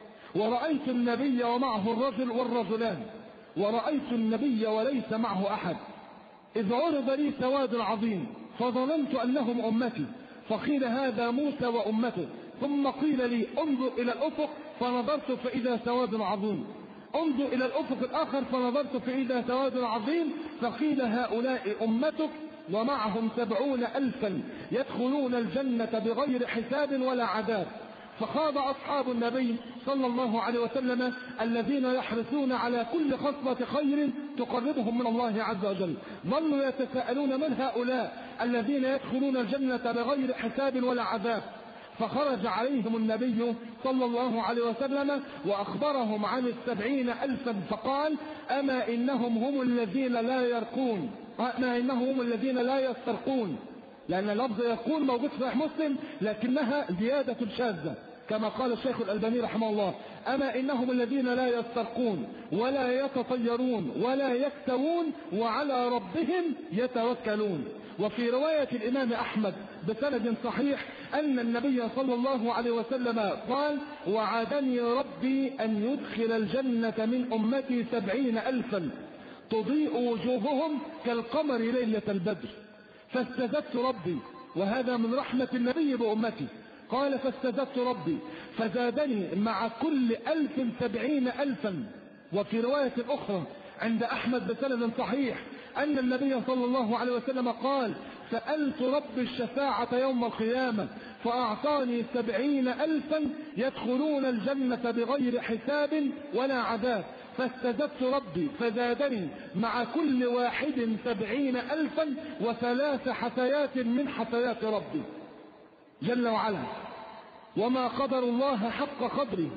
ورأيت النبي ومعه الرجل والرجلان، ورأيت النبي وليس معه أحد، إذ عرض لي سواد عظيم فظننت أنهم أمتي، فقيل هذا موسى وأمته، ثم قيل لي انظر إلى الأفق فنظرت فإذا سواد عظيم، انظر إلى الأفق الآخر فنظرت فإذا سواد عظيم، فقيل هؤلاء أمتك ومعهم سبعون ألفا يدخلون الجنة بغير حساب ولا عذاب. فخاض أصحاب النبي صلى الله عليه وسلم الذين يحرصون على كل خصلة خير تقربهم من الله عز وجل، ظلوا يتساءلون من هؤلاء الذين يدخلون الجنة بغير حساب ولا عذاب. فخرج عليهم النبي صلى الله عليه وسلم وأخبرهم عن السبعين ألفا فقال أما إنهم هم الذين لا يرقون، أما إنهم هم الذين لا يسترقون، لأن لفظ يرقون موجود في صحيح مسلم لكنها زيادة شاذة. كما قال الشيخ الألباني رحمه الله: أما إنهم الذين لا يسترقون ولا يتطيرون ولا يكتوون وعلى ربهم يتوكلون. وفي رواية الإمام أحمد بسند صحيح أن النبي صلى الله عليه وسلم قال: وعدني ربي أن يدخل الجنة من أمتي سبعين ألفا تضيء وجوههم كالقمر ليلة البدر. فاستزدت ربي، وهذا من رحمة النبي بأمتي، قال: فاستزدت ربي فزادني مع كل ألف سبعين ألفا. وفي رواية أخرى عند أحمد بسند صحيح أن النبي صلى الله عليه وسلم قال: سألت رب الشفاعة يوم القيامة فأعطاني سبعين ألفا يدخلون الجنة بغير حساب ولا عذاب، فاستزدت ربي فزادني مع كل واحد سبعين ألفا وثلاث حثيات من حثيات ربي جل وعلا. وما قدر الله حق قدره،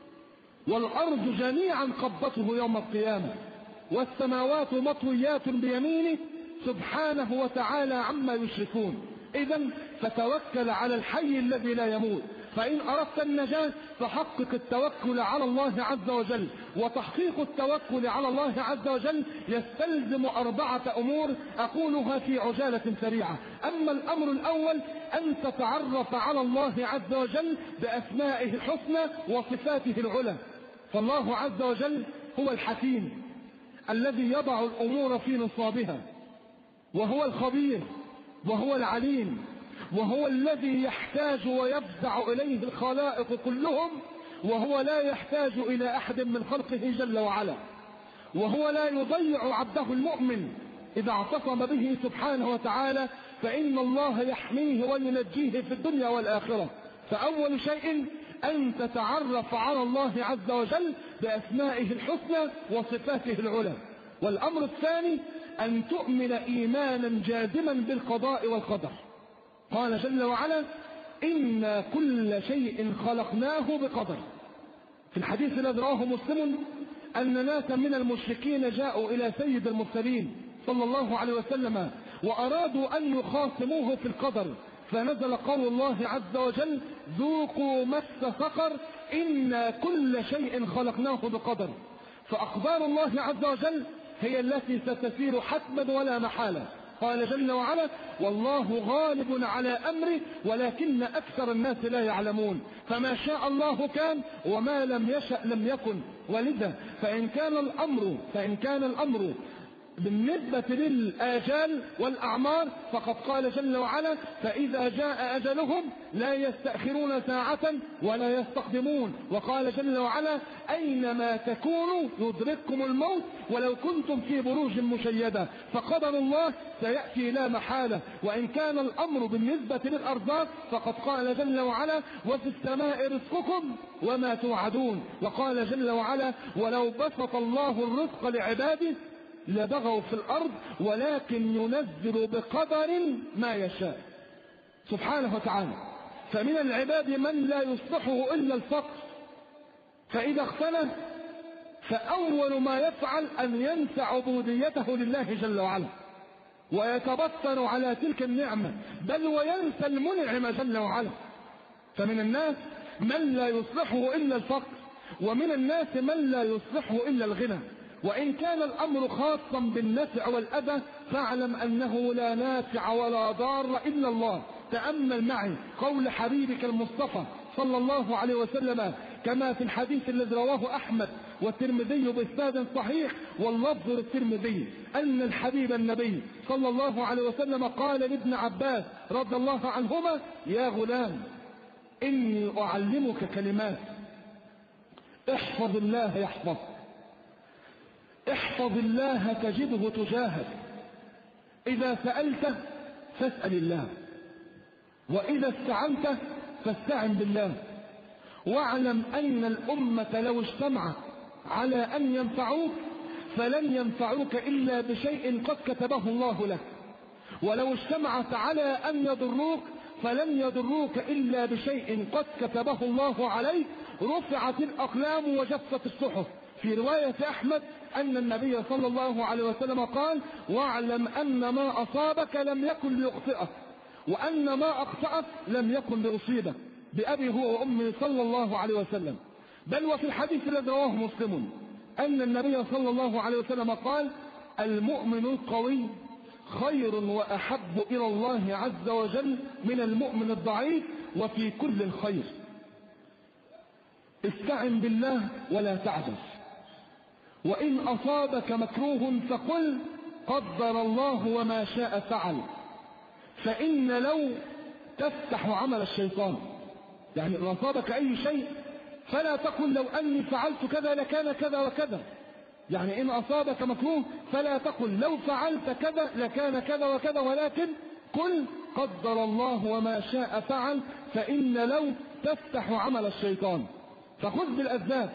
والأرض جميعا قبضته يوم القيامة، والسماوات مطويات بيمينه سبحانه وتعالى عما يشركون. إذن فتوكل على الحي الذي لا يموت. فإن أردت النجاة فحقق التوكل على الله عز وجل. وتحقيق التوكل على الله عز وجل يستلزم أربعة أمور أقولها في عجالة سريعة. أما الأمر الأول أن تتعرف على الله عز وجل بأسمائه الحسنى وصفاته العلى. فالله عز وجل هو الحكيم الذي يضع الأمور في نصابها، وهو الخبير، وهو العليم، وهو الذي يحتاج ويفزع إليه الخلائق كلهم، وهو لا يحتاج إلى أحد من خلقه جل وعلا، وهو لا يضيع عبده المؤمن إذا اعتصم به سبحانه وتعالى، فإن الله يحميه وينجيه في الدنيا والآخرة. فأول شيء أن تتعرف على الله عز وجل بأسمائه الحسنى وصفاته العلى. والأمر الثاني أن تؤمن إيمانا جازما بالقضاء والقدر. قال جل وعلا: إنا كل شيء خلقناه بقدر. في الحديث الذي رواه مسلم أن ناسا من المشركين جاءوا إلى سيد المرسلين صلى الله عليه وسلم وأرادوا أن يخاصموه في القدر، فنزل قول الله عز وجل: ذوقوا مس سقر إنا كل شيء خلقناه بقدر. فأقدار الله عز وجل هي التي ستسير حتما ولا محالة. قال جل وعلا: والله غالب على أمره ولكن أكثر الناس لا يعلمون. فما شاء الله كان وما لم يشأ لم يكن. ولذا فإن كان الأمر فإن كان الأمر بالنسبة للآجال والأعمار فقد قال جل وعلا: فإذا جاء أجلهم لا يستأخرون ساعة ولا يستقدمون. وقال جل وعلا: أينما تكونوا يدرككم الموت ولو كنتم في بروج مشيدة. فقدر الله سيأتي لا محالة. وإن كان الأمر بالنسبة للأرزاق فقد قال جل وعلا: وفي السماء رزقكم وما توعدون. وقال جل وعلا: ولو بسط الله الرزق لعباده لبغوا في الأرض ولكن ينزل بقدر ما يشاء سبحانه وتعالى. فمن العباد من لا يصلحه إلا الفقر، فإذا اختلف فأول ما يفعل أن ينسى عبوديته لله جل وعلا ويتبطر على تلك النعمة، بل وينسى المنعم جل وعلا. فمن الناس من لا يصلحه إلا الفقر، ومن الناس من لا يصلحه إلا الغنى. وإن كان الأمر خاصا بالنفع والأذى فاعلم أنه لا نافع ولا ضار إلا الله. تأمل معي قول حبيبك المصطفى صلى الله عليه وسلم كما في الحديث الذي رواه أحمد والترمذي بإسناد صحيح واللفظ للترمذي أن الحبيب النبي صلى الله عليه وسلم قال لابن عباس رضي الله عنهما: يا غلام إني أعلمك كلمات احفظ الله يحفظك، احفظ الله تجده تجاهك، إذا سألت فاسأل الله، وإذا استعنت فاستعن بالله، واعلم أن الأمة لو اجتمعت على أن ينفعوك فلن ينفعوك إلا بشيء قد كتبه الله لك، ولو اجتمعت على أن يضروك فلن يضروك إلا بشيء قد كتبه الله عليك. رفعت الأقلام وجفت الصحف. في رواية أحمد أن النبي صلى الله عليه وسلم قال: واعلم أن ما أصابك لم يكن ليخطئك، وأن ما أخطأك لم يكن ليصيبك. بأبي هو وأمي صلى الله عليه وسلم. بل وفي الحديث الذي رواه مسلم أن النبي صلى الله عليه وسلم قال: المؤمن القوي خير وأحب إلى الله عز وجل من المؤمن الضعيف، وفي كل الخير. استعن بالله ولا تعجز، وإن أصابك مكروه فقل قدر الله وما شاء فعل، فإن لو تفتح عمل الشيطان. يعني إن أصابك أي شيء فلا تقل لو أني فعلت كذا لكان كذا وكذا. يعني إن أصابك مكروه فلا تقل لو فعلت كذا لكان كذا وكذا، ولكن قل قدر الله وما شاء فعل، فإن لو تفتح عمل الشيطان. فخذ بالأسباب،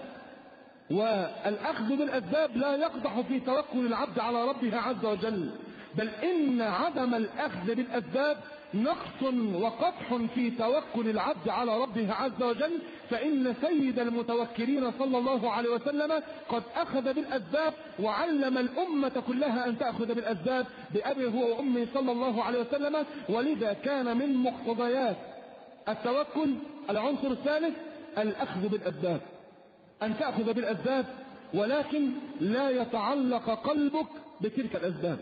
والأخذ بالأسباب لا يقدح في توكل العبد على ربه عز وجل، بل إن عدم الأخذ بالأسباب نقص وقدح في توكل العبد على ربه عز وجل. فإن سيد المتوكلين صلى الله عليه وسلم قد أخذ بالأسباب وعلم الأمة كلها أن تأخذ بالأسباب بأبي هو وأمي صلى الله عليه وسلم. ولذا كان من مقتضيات التوكل العنصر الثالث الأخذ بالأسباب، أن تأخذ بالأسباب ولكن لا يتعلق قلبك بتلك الأسباب.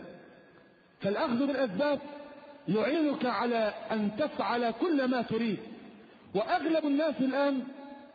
فالأخذ بالأسباب يعينك على أن تفعل كل ما تريد. وأغلب الناس الآن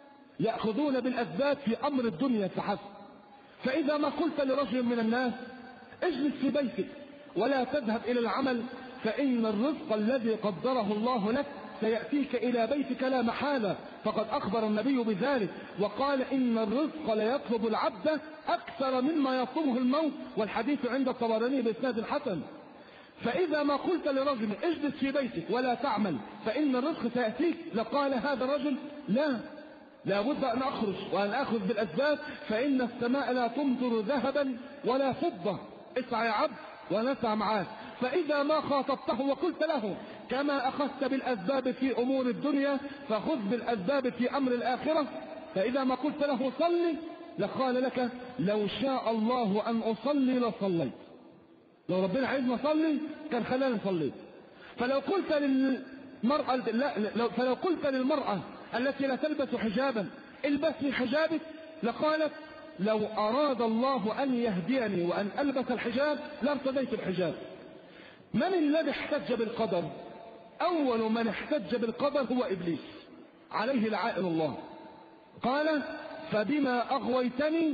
يأخذون بالأسباب في أمر الدنيا فحسب. فإذا ما قلت لرجل من الناس اجلس في بيتك ولا تذهب إلى العمل، فإن الرزق الذي قدره الله لك سيأتيك إلى بيتك لا محالة، فقد أخبر النبي بذلك وقال: إن الرزق ليطلب العبد أكثر مما يطلبه الموت، والحديث عند الطبراني بإسناد حسن. فإذا ما قلت لرجل اجلس في بيتك ولا تعمل فإن الرزق سيأتيك، لقال هذا الرجل: لا، لابد أن أخرج وأن أخذ بالأسباب، فإن السماء لا تمطر ذهبا ولا فضة، اسعى يا عبد ونسعى معاك. فإذا ما خاطبته وقلت له كما أخذت بالأسباب في أمور الدنيا فخذ بالأسباب في أمر الآخرة، فإذا ما قلت له صلي لقال لك: لو شاء الله أن أصلي لصليت، لو ربنا عايزني أصلي كان خلاني صليت. فلو قلت للمرأة لا فلو قلت للمرأة التي لا تلبس حجابا البسي حجابك لقالت: لو أراد الله أن يهديني وأن ألبس الحجاب لارتديت الحجاب. من الذي احتج بالقدر؟ أول من احتج بالقدر هو إبليس عليه لعائن الله. قال: فبما أغويتني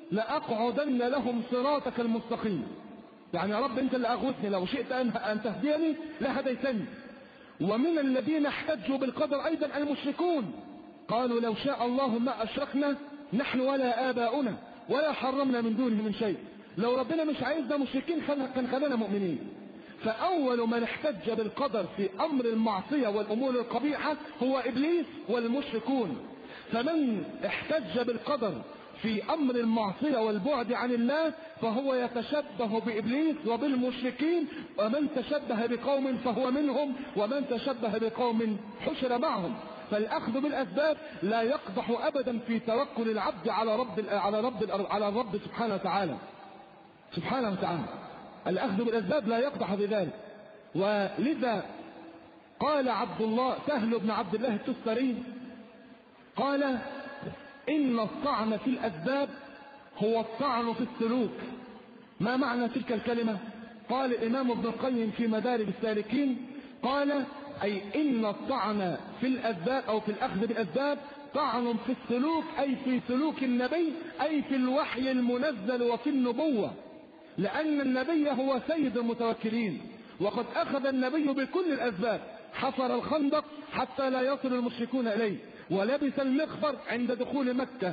لأقعدن لهم صراطك المستقيم. يعني يا رب أنت اللي أغوتني، لو شئت أن تهديني لهديتني. ومن الذين احتجوا بالقدر أيضا المشركون، قالوا: لو شاء الله ما أشركنا نحن ولا آباؤنا ولا حرمنا من دونه من شيء. لو ربنا مش عايزنا مشركين كان خلانا مؤمنين. فأول من احتج بالقدر في أمر المعصية والأمور القبيحة هو إبليس والمشركون. فمن احتج بالقدر في أمر المعصية والبعد عن الله فهو يتشبه بإبليس وبالمشركين، ومن تشبه بقوم فهو منهم، ومن تشبه بقوم حشر معهم. فالأخذ بالأسباب لا يقدح أبدا في توكل العبد على رب على رب على الرب سبحانه وتعالى سبحانه وتعالى. الأخذ بالأسباب لا يقدح بذلك. ولذا قال عبد الله سهل بن عبد الله التستري قال: إن الطعن في الأسباب هو الطعن في السلوك. ما معنى تلك الكلمة؟ قال الإمام ابن القيم في مدارج السالكين قال: أي إن الطعن في الأسباب أو في الأخذ بالأسباب طعن في السلوك، أي في سلوك النبي، أي في الوحي المنزل وفي النبوة، لأن النبي هو سيد المتوكلين، وقد أخذ النبي بكل الأسباب. حفر الخندق حتى لا يصل المشركون إليه، ولبس المخفر عند دخول مكة،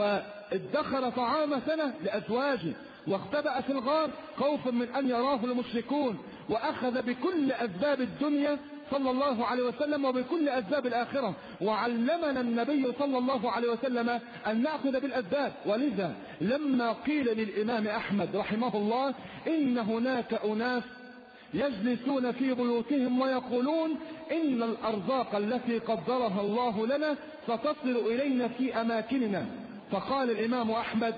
وادخر طعام سنة لأزواجه، واختبأ في الغار خوفا من أن يراه المشركون، وأخذ بكل أسباب الدنيا صلى الله عليه وسلم وبكل أسباب الآخرة. وعلمنا النبي صلى الله عليه وسلم أن نأخذ بالأسباب. ولذا لما قيل للإمام أحمد رحمه الله إن هناك أناس يجلسون في بيوتهم ويقولون إن الأرزاق التي قدرها الله لنا ستصل إلينا في أماكننا، فقال الإمام أحمد: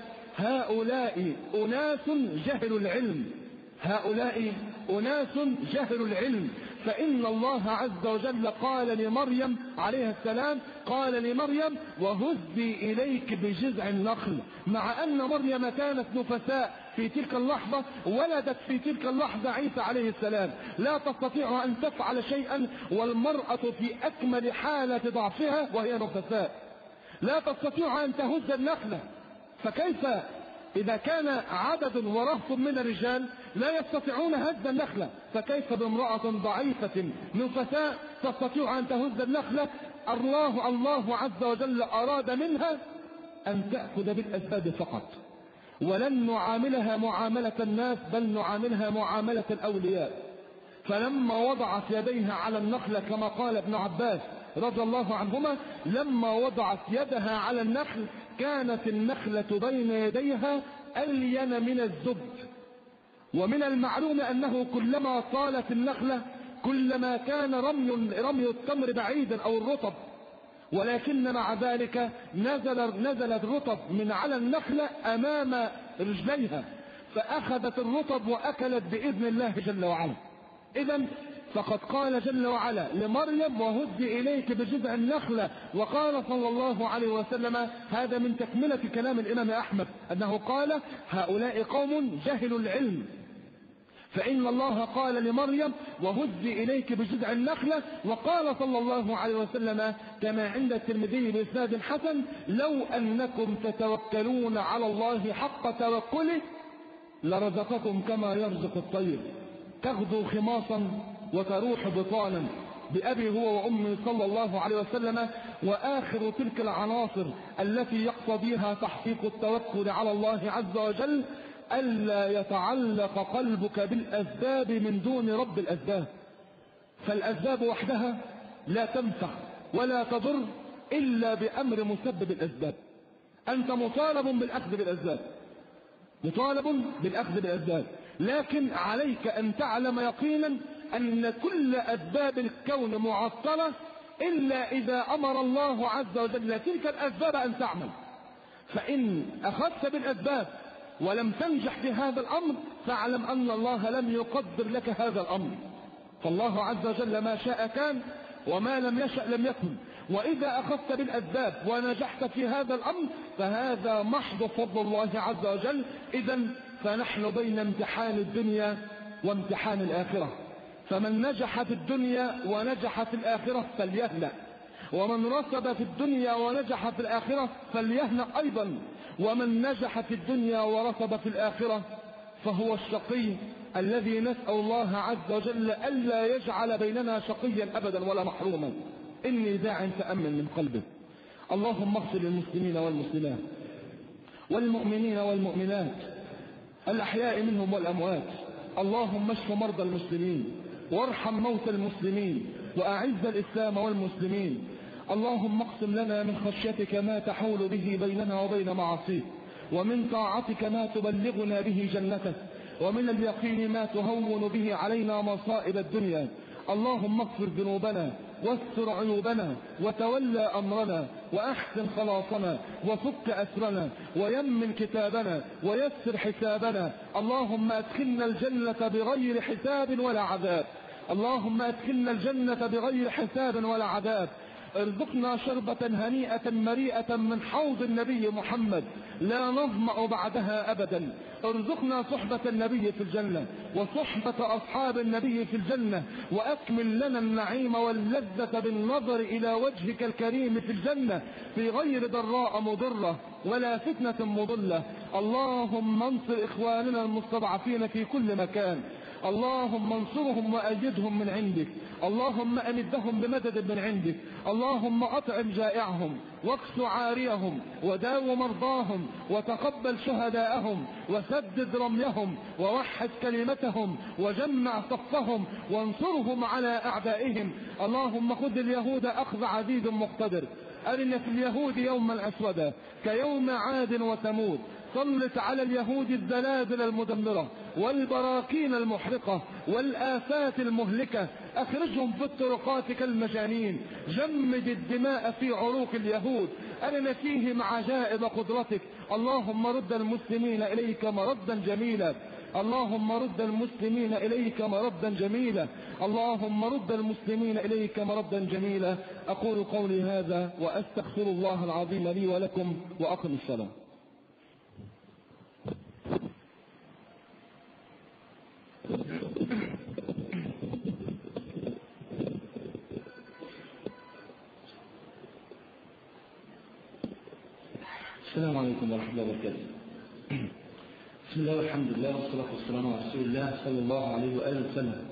هؤلاء أناس جهلوا العلم، هؤلاء أناس جهلوا العلم، فإن الله عز وجل قال لمريم عليه السلام، قال لمريم وهزي إليك بجذع النخل، مع أن مريم كانت نفساء في تلك اللحظة، ولدت في تلك اللحظة عيسى عليه السلام، لا تستطيع أن تفعل شيئا والمرأة في أكمل حالة ضعفها وهي نفساء، لا تستطيع أن تهز النخلة، فكيف إذا كان عدد ورهط من الرجال لا يستطيعون هز النخلة، فكيف بامرأة ضعيفة نفساء تستطيع أن تهز النخلة؟ الله الله عز وجل أراد منها أن تأخذ بالأسباب فقط، ولن نعاملها معاملة الناس بل نعاملها معاملة الأولياء. فلما وضعت يديها على النخلة كما قال ابن عباس رضي الله عنهما، لما وضعت يدها على النخل كانت النخلة بين يديها ألين من الزبد، ومن المعلوم أنه كلما طالت النخلة كلما كان رمي, رمي التمر بعيدا أو الرطب، ولكن مع ذلك نزل, نزل الرطب من على النخلة أمام رجليها، فأخذت الرطب وأكلت بإذن الله جل وعلا. إذن فقد قال جل وعلا لمريم وهزي إليك بجذع النخلة، وقال صلى الله عليه وسلم، هذا من تكملة كلام الإمام أحمد أنه قال هؤلاء قوم جهلوا العلم، فإن الله قال لمريم وهزي إليك بجذع النخلة، وقال صلى الله عليه وسلم كما عند الترمذي بإسناد حسن لو أنكم تتوكلون على الله حق توكله لرزقكم كما يرزق الطير تغدو خماصا وتروح بطانا، بأبي هو وأمي صلى الله عليه وسلم. وآخر تلك العناصر التي يقتضيها تحقيق التوكل على الله عز وجل ألا يتعلق قلبك بالأسباب من دون رب الأسباب، فالأسباب وحدها لا تنفع ولا تضر إلا بأمر مسبب الأسباب. أنت مطالب بالأخذ بالأسباب، مطالب بالأخذ بالأسباب، لكن عليك أن تعلم يقينا أن كل أسباب الكون معطلة إلا إذا أمر الله عز وجل تلك الأسباب أن تعمل. فإن أخذت بالأسباب ولم تنجح في هذا الأمر فاعلم أن الله لم يقدر لك هذا الأمر، فالله عز وجل ما شاء كان وما لم يشأ لم يكن. وإذا أخذت بالأسباب ونجحت في هذا الأمر فهذا محض فضل الله عز وجل. إذن فنحن بين امتحان الدنيا وامتحان الآخرة، فمن نجح في الدنيا ونجح في الآخرة فليهنأ، ومن رسب في الدنيا ونجح في الآخرة فليهنأ أيضا، ومن نجح في الدنيا ورسب في الآخرة فهو الشقي الذي نسأل الله عز وجل ألا يجعل بيننا شقيا أبدا ولا محروما. إني داع تأمن من قلبه. اللهم اغفر للمسلمين والمسلمات والمؤمنين والمؤمنات الأحياء منهم والأموات. اللهم اشف مرضى المسلمين وارحم موتى المسلمين وأعز الإسلام والمسلمين. اللهم اقسم لنا من خشيتك ما تحول به بيننا وبين معاصيك، ومن طاعتك ما تبلغنا به جنتك، ومن اليقين ما تهون به علينا مصائب الدنيا. اللهم اغفر ذنوبنا واستر عيوبنا وتولى أمرنا وأحسن خلاصنا وفك أسرنا ويمن كتابنا ويسر حسابنا. اللهم أدخلنا الجنة بغير حساب ولا عذاب. اللهم أدخلنا الجنة بغير حساب ولا عذاب. ارزقنا شربة هنيئة مريئة من حوض النبي محمد لا نظمأ بعدها أبدا. ارزقنا صحبة النبي في الجنة وصحبة أصحاب النبي في الجنة، وأكمل لنا النعيم واللذة بالنظر إلى وجهك الكريم في الجنة في غير ضراء مضرة ولا فتنة مضلة. اللهم انصر إخواننا المستضعفين في كل مكان، اللهم انصرهم وأيدهم من عندك، اللهم أمدهم بمدد من عندك، اللهم أطعم جائعهم واكس عاريهم وداو مرضاهم وتقبل شهداءهم وسدد رميهم ووحد كلمتهم وجمع صفهم وانصرهم على أعدائهم. اللهم خذ اليهود أخذ عزيز مقتدر، أرنا في اليهود يوما أسودا كيوم عاد وثمود. سلط على اليهود الزلازل المدمرة والبراكين المحرقة والآفات المهلكة، أخرجهم في الطرقات كالمجانين، جمد الدماء في عروق اليهود، أرنا فيهم عجائب قدرتك. اللهم رد المسلمين إليك مردا جميلا، اللهم رد المسلمين إليك مردا جميلا، اللهم رد المسلمين إليك مردا جميلا. أقول قولي هذا وأستغفر الله العظيم لي ولكم، وأقم الصلاة. السلام عليكم ورحمة الله وبركاته. بسم الله والحمد لله والصلاة والسلام على رسول الله صلى الله عليه وآله وسلم.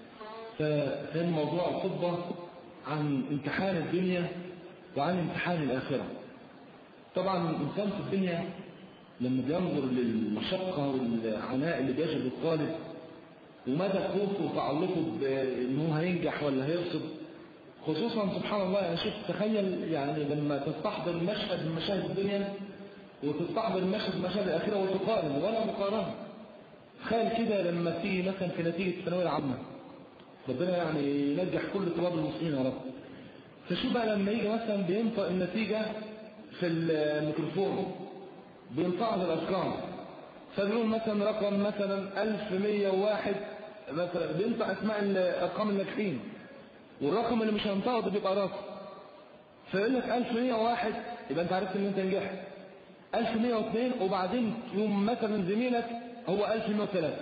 فكان موضوع الخطبة عن امتحان الدنيا وعن امتحان الآخرة. طبعا الإنسان في الدنيا لما بينظر للمشقة والعناء اللي بيجد الطالب ومدى خوفه وتعلقه بأنه هينجح ولا هيرسب، خصوصا سبحان الله يا شيخ تخيل يعني لما تستحضر مشهد من مشاهد الدنيا وتستحضر مشهد من مشاهد الآخرة وتقارن ولا مقارنة. تخيل كده لما تيجي مثلا في نتيجة الثانوية العامة، ربنا يعني ينجح كل طلاب المسلمين يا رب. فشو بقى لما يجي مثلا بينطق النتيجة في الميكروفون بينطقها الأرقام، فبيقول مثلا رقم مثلا ألف ومئة وواحد مثلا، بينطق أسماء الأرقام الناجحين، والرقم اللي مش هينطقه ده بيبقى رقم. فيقول لك ألف ومئة وواحد يبقى أنت عرفت إن أنت نجحت. ألف ومئة واثنين وبعدين يوم مثلا زميلك هو ألف ومئة وثلاثة.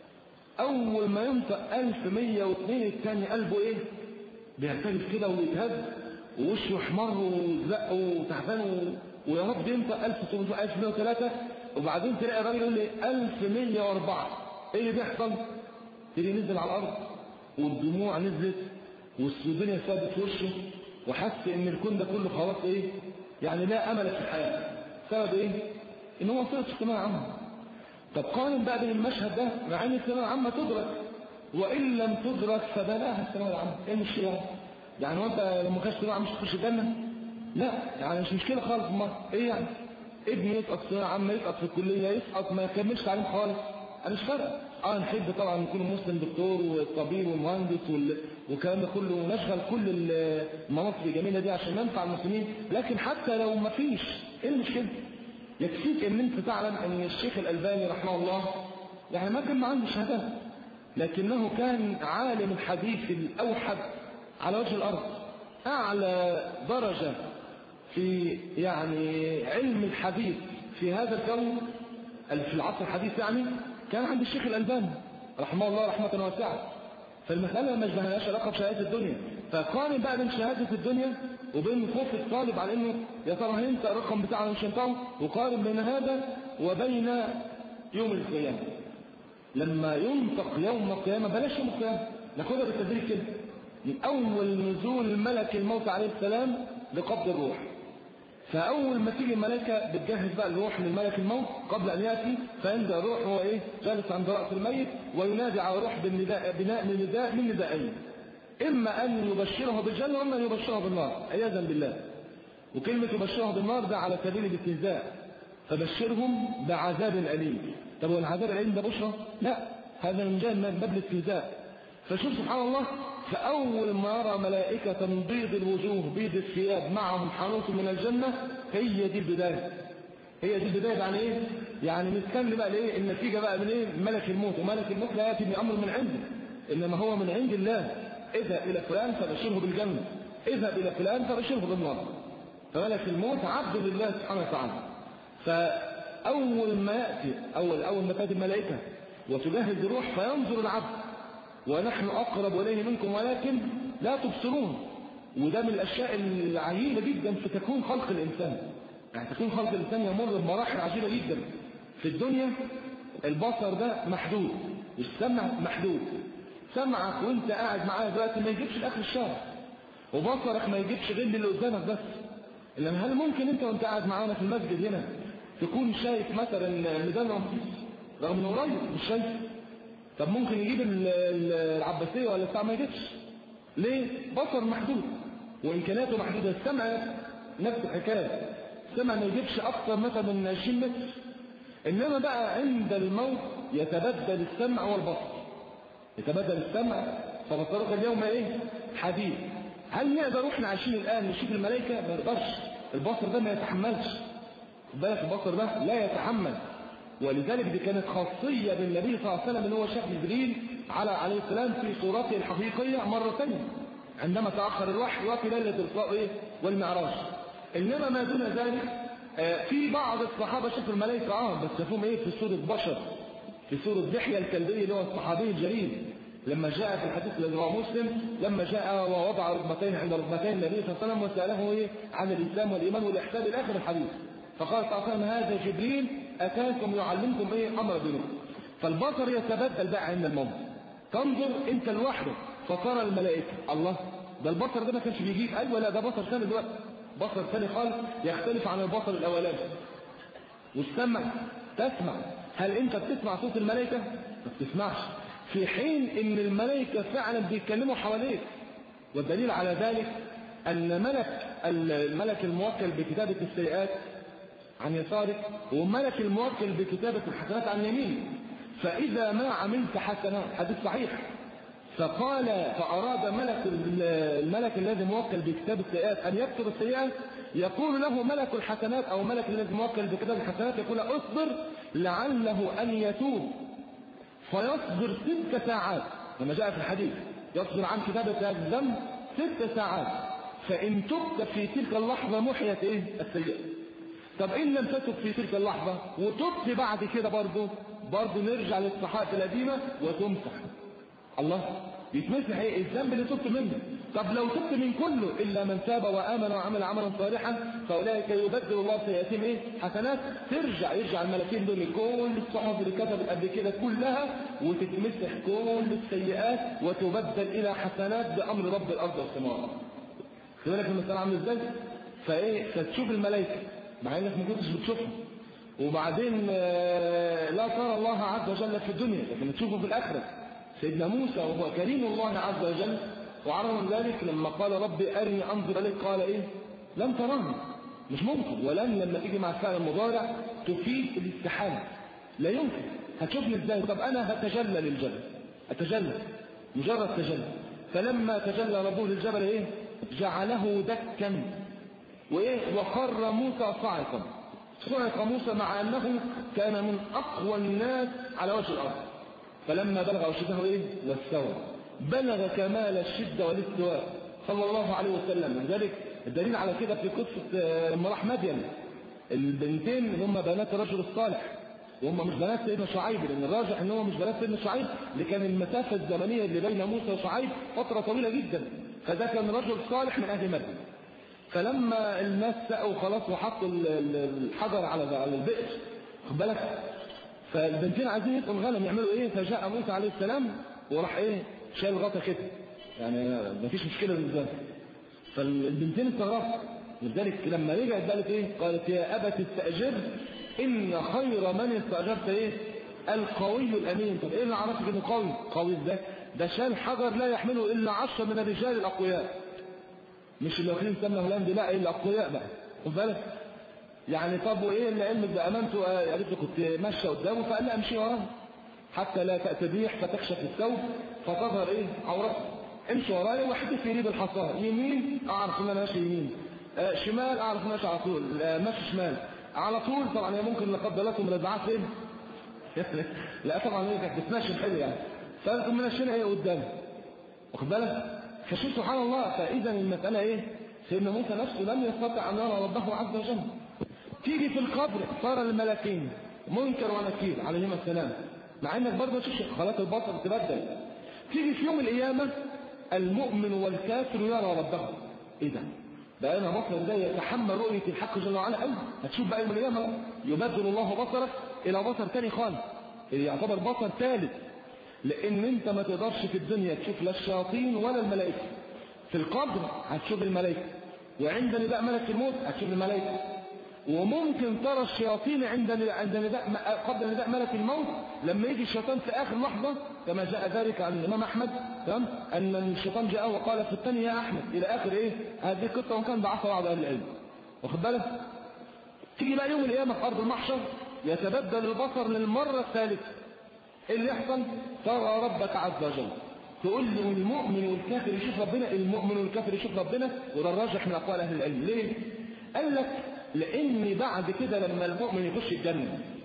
أول ما ينطق ألف ومئة واثنين الثاني قلبه إيه؟ بيرتجف كده ويتهز ووشه يحمر وزق وتعبان ويا رب ينطق ألف ومئة وثلاثة، وبعدين تلاقي الراجل يقول لي ألف ومئة وأربعة. إيه اللي بيحصل؟ تيجي نزل على الأرض والدموع نزلت والدنيا ثابت في وشه وحس إن الكون ده كله خلاص إيه؟ يعني لا أمل في الحياة. سبب إيه؟ إن هو صرت في الثانوية العامة. طب قارن بقى بين المشهد ده مع إن الثانوية العامة تدرك، وإن لم تدرك فبلاها الثانوية العامة. إيه المشكلة؟ يعني وأنت لما كانش ثانوية عامة مش تخش الجنة؟ لا، يعني مش مشكلة خالص. ما إيه يعني؟ ابني يسقط ثانوية عامة، يسقط في الكلية، يسقط ما يكملش تعليم خالص، أنا مش فارقة. اه نحب طبعا نكون مسلم دكتور وطبيب ومهندس والكلام ده كله، ونشغل كل المناصب الجميله دي عشان ننفع المسلمين، لكن حتى لو ما فيش ايه المشكله؟ يكفيك ان انت تعلم ان الشيخ الألباني رحمه الله يعني ما كان عنده شهادات، لكنه كان عالم الحديث الاوحد على وجه الارض، اعلى درجه في يعني علم الحديث في هذا الكون في العصر الحديث يعني كان عند الشيخ الألباني رحمه الله رحمة واسعة. فالمسألة ما جبهناش علاقة بشهادة الدنيا. فقارن بقى بين شهادة الدنيا وبين خوف الطالب على انه يا ترى هينطق الرقم بتاعه مش هينطقه، وقارن بين هذا وبين يوم القيامة. لما ينطق يوم القيامة، بلاش يوم القيامة، ناخدها بالتدريج كده، من أول نزول ملك الموت عليه السلام لقبض الروح. فأول ما تيجي الملائكة بتجهز بقى الروح للملك الموت قبل أن يأتي، فعند الروح هو إيه؟ جالس عند رأس الميت وينادي على الروح بالنداء بناء من نداء من نداءين، إما أن يبشره بالجنة وإما أن يبشره بالنار عياذا بالله. وكلمة يبشره بالنار ده على سبيل الاستهزاء، فبشرهم بعذاب أليم. طب والعذاب الأليم ده بشرى؟ لا، هذا من جهة باب الاستهزاء. فشوف سبحان الله، فأول ما يرى ملائكة بيض الوجوه بيض الثياب معهم حنوط من الجنة، هي دي البداية. هي دي البداية يعني إيه؟ يعني مستني بقى لإيه؟ النتيجة بقى من إيه؟ ملك الموت. وملك الموت لا يأتي بأمر من عنده، إنما هو من عند الله. اذهب إلى فلان فبشره بالجنة، اذهب إلى فلان فبشره بالنار. فملك الموت عبد لله سبحانه وتعالى. فأول ما يأتي أول أول ما تأتي الملائكة وتجهز الروح فينظر العبد ونحن أقرب إليه منكم ولكن لا تبصرون. وده من الأشياء العجيبة جدا في تكوين خلق الإنسان. يعني تكوين خلق الإنسان يمر بمراحل عجيبة جدا. في الدنيا البصر ده محدود والسمع محدود. سمعك وانت قاعد معايا دلوقتي ما يجيبش لآخر الشارع، وبصرك ما يجيبش غير اللي قدامك بس. إنما هل ممكن انت وانت قاعد معانا في المسجد هنا تكون شايف مثلا ميدان رمسيس رغم انه قريب مش شايف؟ طب ممكن يجيب العباسية ولا بتاع؟ ما يجيبش. ليه؟ بصر محدود وإمكاناته محدودة. السمع نفس الحكاية، السمع ما يجيبش أكثر مثلا من عشرين متر. إنما بقى عند الموت يتبدل السمع والبصر، يتبدل السمع فبصرك اليوم إيه؟ حديد. هل نقدر احنا عايشين الآن نشوف الملائكة؟ ما نقدرش. البصر ده ما يتحملش، بالك البصر ده لا يتحمل. ولذلك دي كانت خاصية بالنبي صلى الله عليه وسلم ان هو شاف جبريل على عليه السلام في صورته الحقيقية مرتين عندما تأخر الوحي وفي ليلة الإسراء والمعراج. إنما ما دون ذلك في بعض الصحابة شافوا الملائكة اه بس شافوهم ايه في صورة بشر، في صورة دحية الكلبي اللي هو الصحابي الجليل لما جاء في الحديث الذي رواه مسلم لما جاء ووضع ركبتين عند ركبتين النبي صلى الله عليه وسلم وسأله ايه عن الإسلام والإيمان والإحسان إلى آخر الحديث، فقال صلى الله عليه وسلم هذا جبريل أتاكم يعلمكم ايه أمر دينكم. فالبصر يتبدل بقى عند الموت، تنظر انت لوحدك فترى الملائكة، الله ده البصر ده ما كانش بيجيب قال ولا ده بصر ثاني دلوقتي، بصر ثاني خالص يختلف عن البصر الأولاني. والسمع تسمع، هل انت بتسمع صوت الملائكة؟ ما بتسمعش، في حين ان الملائكة فعلا بيتكلموا حواليك. والدليل على ذلك ان ملك الملك الموكل بكتابة السيئات عن يسارك وملك الموكل بكتابة الحسنات عن يمينك، فإذا ما عملت حسنات حديث صحيح فقال فأراد ملك الملك الذي موكل بكتاب السيئات أن يكتب السيئات يقول له ملك الحسنات أو ملك الذي موكل بكتاب الحسنات يقول اصبر لعله أن يتوب فيصبر ست ساعات لما جاء في الحديث يصبر عن كتابة الذنب ست ساعات فإن تكتب في تلك اللحظة محيت إيه السيئة. طب إن لم تتب في تلك اللحظة وتبت بعد كده برضه برضه نرجع للصحائف القديمة وتمسح الله يتمسح ايه الذنب اللي تبت منه. طب لو تبت من كله الا من تاب وامن وعمل عملا صالحا فاولئك يبدل الله سيئاتهم ايه حسنات، ترجع يرجع الملكين دول كل الصحف اللي كتبت قبل كده كلها وتتمسح كل السيئات وتبدل الى حسنات بامر رب الارض والسماوات. خد بالك المسألة عامله ازاي؟ فايه فتشوف الملائكه مع انك ما كنتش بتشوفها، وبعدين لا ترى الله عز وجل في الدنيا لكن تشوفه في الاخره. سيدنا موسى وهو كريم الله عز وجل وعرض ذلك لما قال ربي أرني أنظر إليك قال إيه لم تراني، مش ممكن. ولن لما تيجي مع الفعل المضارع تفيد الاستحالة، لا يمكن هتشوفني ازاي. طب أنا هتجلى للجبل أتجلى مجرد تجلى، فلما تجلى ربه للجبل إيه جعله دكا وإيه وخر موسى صاعقا. صعق موسى مع أنه كان من أقوى الناس على وجه الأرض، فلما بلغ أشده إيه واستوى بلغ كمال الشدة والاستواء صلى الله عليه وسلم. لذلك الدليل على كده في قصة لما راح مدين البنتين اللي هم بنات الرجل الصالح وهم مش بنات سيدنا شعيب، لأن الراجح ان هم مش بنات سيدنا شعيب اللي كان المسافة الزمنية اللي بين موسى وشعيب فترة طويلة جدا، فده كان رجل صالح من أهل مدين. فلما الناس سقوا خلاص وحطوا الحجر على البئر خد بالك فالبنتين عايزين يسقوا الغنم يعملوا ايه، فجاء موسى عليه السلام وراح ايه شايل الغطا كده يعني مفيش مشكله بالنسبه له. فالبنتين استغربوا، لذلك لما رجعت قالت ايه قالت يا ابت استاجر ان خير من استاجرت ايه القوي الامين. طب ايه اللي عرفك انه قوي؟ قوي ازاي؟ ده شال حجر لا يحمله الا عشرة من الرجال الاقوياء، مش اللي واخدين سمنه هولندي، لا الا الاقوياء بقى خد بالك يعني. طب وايه اللي علمك بامانته؟ قالت له كنت ماشيه قدامه فقال لها امشي وراه حتى لا تأتي فتكشف الثوب فتظهر ايه عورته، امشي ورايا واحدث في ريب الحصاه يمين اعرف ان انا ماشي يمين، آه شمال اعرف ان ماشي على طول، آه ماشي شمال على طول. طبعا هي ممكن لا قدر لكم ملزعات فين لا طبعا هي كانت بتمشي حلو يعني، فانتم ماشيين ايه قدام واخد بالك. فشوف سبحان الله، فاذا المساله ايه سيدنا موسى نفسه لم يستطع ان يرى ربه عز وجل. تيجي في القبر صار الملكين منكر ونكير عليهما السلام، مع انك برضه تشوف خلاص البصر تبدل. تيجي في يوم القيامه المؤمن والكافر يرى ربه، ايه ده بقى انا بصر ده يتحمل رؤيه الحق جل وعلا قوي. هتشوف بقى يوم القيامه يبدل الله بصرك الى بصر ثاني خالص، يعتبر بصر ثالث، لان انت ما تقدرش في الدنيا تشوف لا الشياطين ولا الملائكه. في القبر هتشوف الملائكه، وعند نداء ملك الموت هتشوف الملائكه، وممكن ترى الشياطين عند عند نداء قبل نداء ملك الموت لما يجي الشيطان في اخر لحظه، كما جاء ذلك عن الامام احمد تمام ان الشيطان جاء وقال في الثانيه يا احمد الى اخر ايه هذه القصه، وكان ضعفها بعض اهل العلم واخد بالك. تيجي بقى يوم القيامه في ارض المحشر يتبدل البصر للمره الثالثه، ايه اللي يحصل؟ ترى ربك عز وجل، تقول له المؤمن والكافر يشوف ربنا، المؤمن والكافر يشوف ربنا، وده الراجح من اقوال اهل العلم. ليه؟ قال لك لان بعد كده لما المؤمن يخش الجنه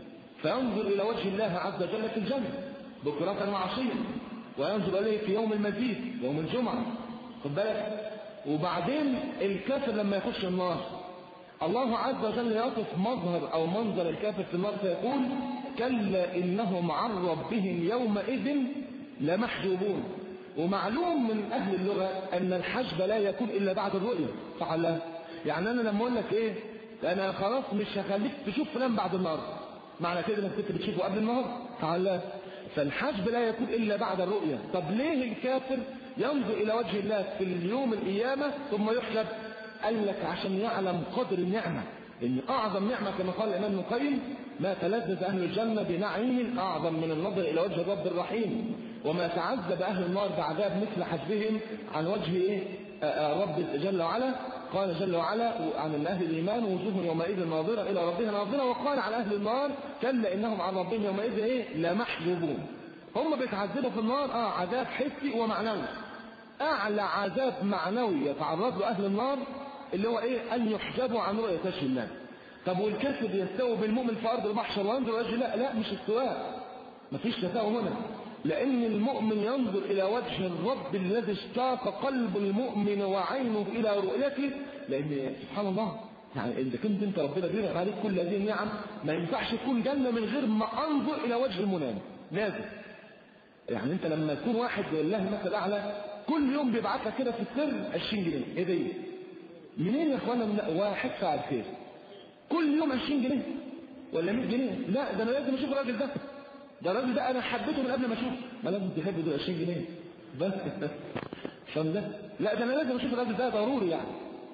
فينظر إلى وجه الله عز وجل في الجنة بكرة وعشيا، وينظر إليه في يوم المزيد يوم الجمعة، خد بالك. وبعدين الكافر لما يخش النار الله عز وجل يصف مظهر أو منظر الكافر في النار فيقول كلا إنهم عن ربهم يومئذ لمحجوبون. ومعلوم من أهل اللغة أن الحجب لا يكون إلا بعد الرؤية، صح ولا لا؟ يعني أنا لما أقول لك إيه أنا خلاص مش هخليك تشوف فلان بعد النهار، معنى كده إنك كنت بتشوفه قبل النهار، صح ولا لا؟ فالحجب لا يكون إلا بعد الرؤية. طب ليه الكافر ينظر إلى وجه الله في اليوم القيامة ثم يحجب؟ قال لك عشان يعلم قدر النعمة، إن أعظم نعمة كما قال الإمام ابن القيم ما تلذذ أهل الجنة بنعيم أعظم من النظر إلى وجه الرب الرحيم، وما تعذب أهل النار بعذاب مثل حجبهم عن وجه إيه؟ رب جل وعلا. قال جل وعلا عن أهل الإيمان وجوه يومئذ ناظرة إلى ربها ناظرة، وقال عن أهل النار كلا إنهم عن ربهم يومئذ إيه؟ لمحجوبون. هم بيتعذبوا في النار آه عذاب حسي ومعنوي. أعلى عذاب معنوي يتعرض له أهل النار اللي هو إيه؟ أن يحجبوا عن رؤية وجه الله. طب والكافر يستوي بالمؤمن في أرض المحشر وينظر وجه الله؟ لا، مش استواء، مفيش تساوي هنا، لأن المؤمن ينظر إلى وجه الرب الذي اشتاق قلب المؤمن وعينه إلى رؤيته. لأن سبحان الله يعني إذا كنت أنت ربنا بينعم عليك كل هذه النعم ما ينفعش تكون جنة من غير ما أنظر إلى وجه المنعم، لازم. يعني أنت لما تكون واحد لله مثل أعلى كل يوم بيبعت لك كده في السر عشرين جنيه هدية، منين يا إخوانا؟ من واحد فعل خير كل يوم عشرين جنيه ولا مية جنيه؟ لا، ده أنا لازم أشوف الراجل ده، ده الراجل ده أنا حبيته من قبل ما أشوفه. ما لازم تحب دول عشرين جنيه بس عشان ده؟ لا، ده أنا لازم أشوف الراجل ده ضروري يعني.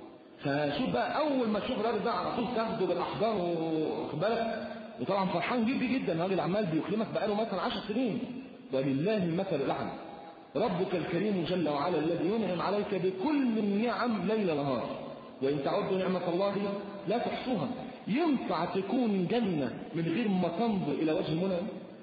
فشوف بقى أول ما تشوف الراجل ده على طول تاخده بالأحضان واخد بالك، وطبعا فرحان جدا جدا، الراجل عمال بيكرمك بقاله مثلا عشر سنين، ولله المثل الأعلى. ربك الكريم جل وعلا الذي ينعم عليك بكل النعم ليل نهار، وإن تعدوا نعمة الله لا تحصوها. ينفع تكون جنة من غير ما تنظر إلى وجه المنعم؟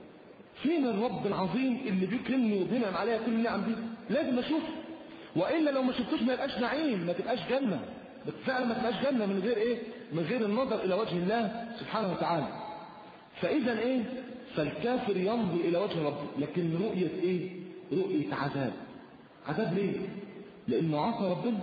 فين الرب العظيم اللي بيكرمني وبينعم عليها كل النعم دي؟ لازم أشوف، وإلا لو ما شفتوش ما يبقاش نعيم، ما تبقاش جنة، فعلا ما تبقاش جنة من غير إيه؟ من غير النظر إلى وجه الله سبحانه وتعالى. فإذا إيه؟ فالكافر ينظر إلى وجه ربه، لكن رؤية إيه؟ رؤية عذاب. عذاب ليه؟ لأنه عصى ربنا.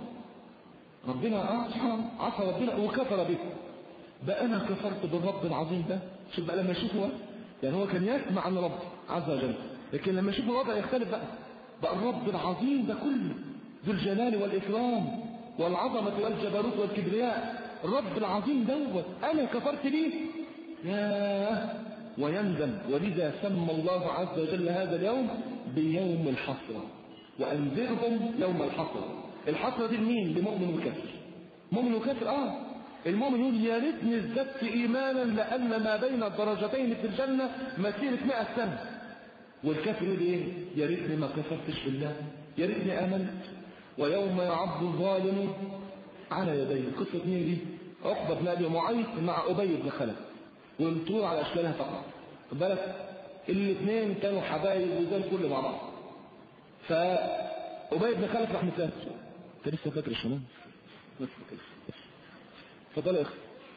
ربنا آه سبحانه عصى ربنا وكفر به. بقى أنا كفرت بالرب العظيم ده. شوف بقى لما يشوفه، يعني هو كان يسمع عن رب عز وجل، لكن لما يشوف الوضع يختلف بقى. بقى الرب العظيم ده كله ذو الجلال والإكرام والعظمة والجبروت والكبرياء، الرب العظيم دوت أنا كفرت به، ياه ويندم. ولذا سمى الله عز وجل هذا اليوم بيوم الحسرة، وأنذرهم يوم الحسرة. الحسرة دي لمين؟ لمؤمن وكافر. مؤمن وكافر آه المؤمن يقول يا ريتني ازددت إيمانا لأن ما بين الدرجتين في الجنة مسيرة مئة سنة. والكافر يقول إيه؟ يا ريتني ما كفرتش بالله، يا ريتني آمنت. ويوم يعض الظالم على يديه. قصة مين دي؟ عقبة بن أبي معيط مع أبي بن خلف، والطول على أشكالها فقط. خد بالك الاثنين كانوا حبايب وزي الكل مع بعض. فأبي بن خلف راح مسافر. أنت لسه فاكر الشمال؟ لسه فاكر. فضل اخ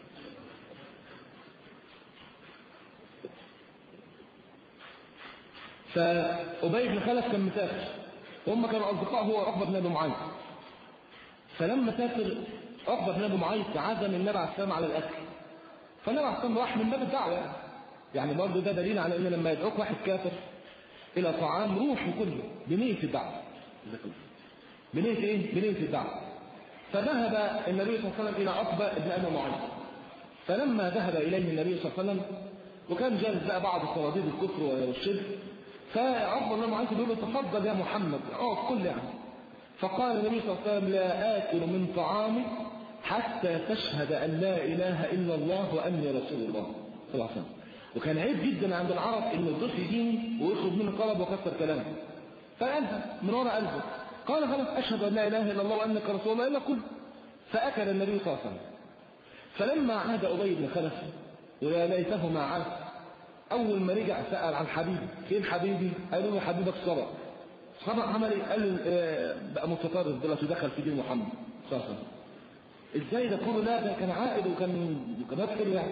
فأبي بن خلف كان مسافر، وهم كانوا أصدقاء هو عقبة بن أبي معيط. فلما سافر عقبة بن أبي معيط عزم النبي عليه السلام على الأكل، فالنبي عليه السلام راح من باب الدعوة. يعني برضه ده دليل على أن لما يدعوك واحد كافر إلى طعام روح كله بنية الدعوة. بنية إيه؟ بنية الدعوة. فذهب النبي صلى الله عليه وسلم إلى عقبة بن أبي معيط. فلما ذهب إليه النبي صلى الله عليه وسلم وكان جالس بقى بعض صناديد الكفر والشرك، فعقبة بن أبي معيط بيقول له تفضل يا محمد اقعد كل يعني. فقال النبي صلى الله عليه وسلم لا آكل من طعامي حتى تشهد أن لا إله إلا الله وأني رسول الله صلى الله عليه وسلم. وكان عيب جدا عند العرب إن الضيف يجيني ويخرج منه طلب وكسر كلامه، فقالها من وراء قلبه، قال خلاص أشهد أن لا إله إلا الله وأنك رسول الله إلا كل. فأكل النبي صلى الله عليه وسلم. فلما عاد أبي بن خلف ويا ليته ما عاد، أول ما رجع سأل عن حبيبي، فين حبيبي؟ قالوا له حبيبك صبر. صبر عمل إيه؟ قال بقى متطرف دلوقتي دخل في دين محمد صلى الله عليه وسلم. إزاي ده كله؟ لا ده كان عائد وكان كان يدخل يعني.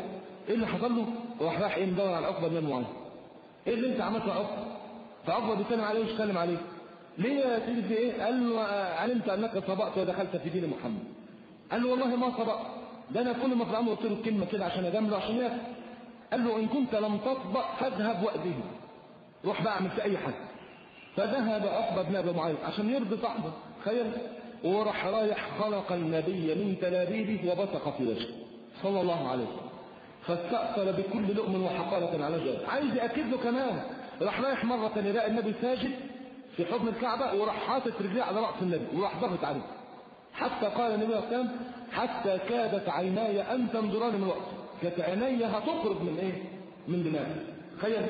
ايه اللي حصل له؟ راح راح ايه مدور على عقبه بن معاذ. ايه اللي انت عملته يا عقبه؟ فعقبه بيتكلم عليه ويتكلم عليه. ليه يا سيدي في ايه؟ قال له علمت انك سبقت ودخلت في دين محمد. قال له والله ما سبقت، ده انا كل ما في الامر قلت له كلمه كده عشان اجامله عشان ياكل. قال له ان كنت لم تطبق فاذهب واذيه، روح بقى اعمل في اي حاجه. فذهب عقبه بن ابي معاذ عشان يرضي صاحبه، تخيل، وراح رايح خلق النبي من تلابيبه وبصق في وجهه صلى الله عليه وسلم، فاستأثر بكل لؤم وحقارة على جوده. عايز يأكد له كمان، راح رايح مرة ثانية لقى النبي ساجد في حضن الكعبة وراح حاطط رجليه على رأس النبي وراح ضغط عليه، حتى قال النبي صلى الله عليه وسلم حتى كادت عيناي أن تنظران من وقت، كانت عيني هتخرج من إيه؟ من دماغي. تخيل.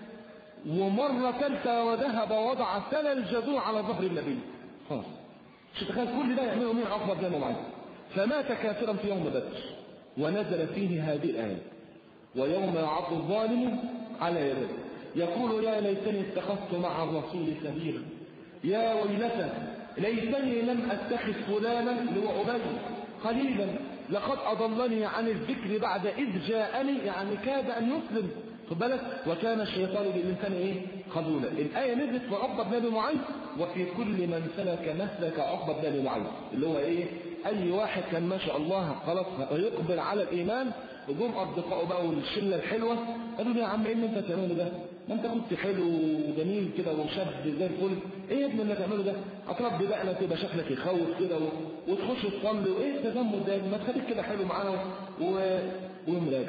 ومرة ثالثة وذهب ووضع سل الجذوع على ظهر النبي. خلاص. مش تخيل كل ده يعمله مين؟ عقبة بن معاذ. فمات كافرا في يوم بدر، ونزل فيه هذه الآية: ويوم يعض الظالم على يديه يقول يا ليتني اتخذت مع الرسول سبيلا، يا ويلتى ليتني لم اتخذ فلانا لأبي قليلا لقد اضلني عن الذكر بعد اذ جاءني، يعني كاد ان يسلم، خد بالك، وكان الشيطان للانسان ايه؟ خذولا. الايه نزلت في عقبه بن ابي معاذ وفي كل من سلك مسلك عقبه بن ابي معاذ، اللي هو ايه؟ اي واحد كان ما شاء الله خلاص يقبل على الايمان، وجم اصدقائه بقى والشله الحلوه قالوا له يا عم ايه اللي انت بتعمله ده؟ ما انت كنت حلو وجميل كده وشاب زي الفل، ايه يا ابني اللي بتعمله ده؟ اطرب بقى تبقى شكلك يخوف كده وتخش تصلي، وايه التزمت ده؟ ما تخليك كده حلو معانا و... ومراجع.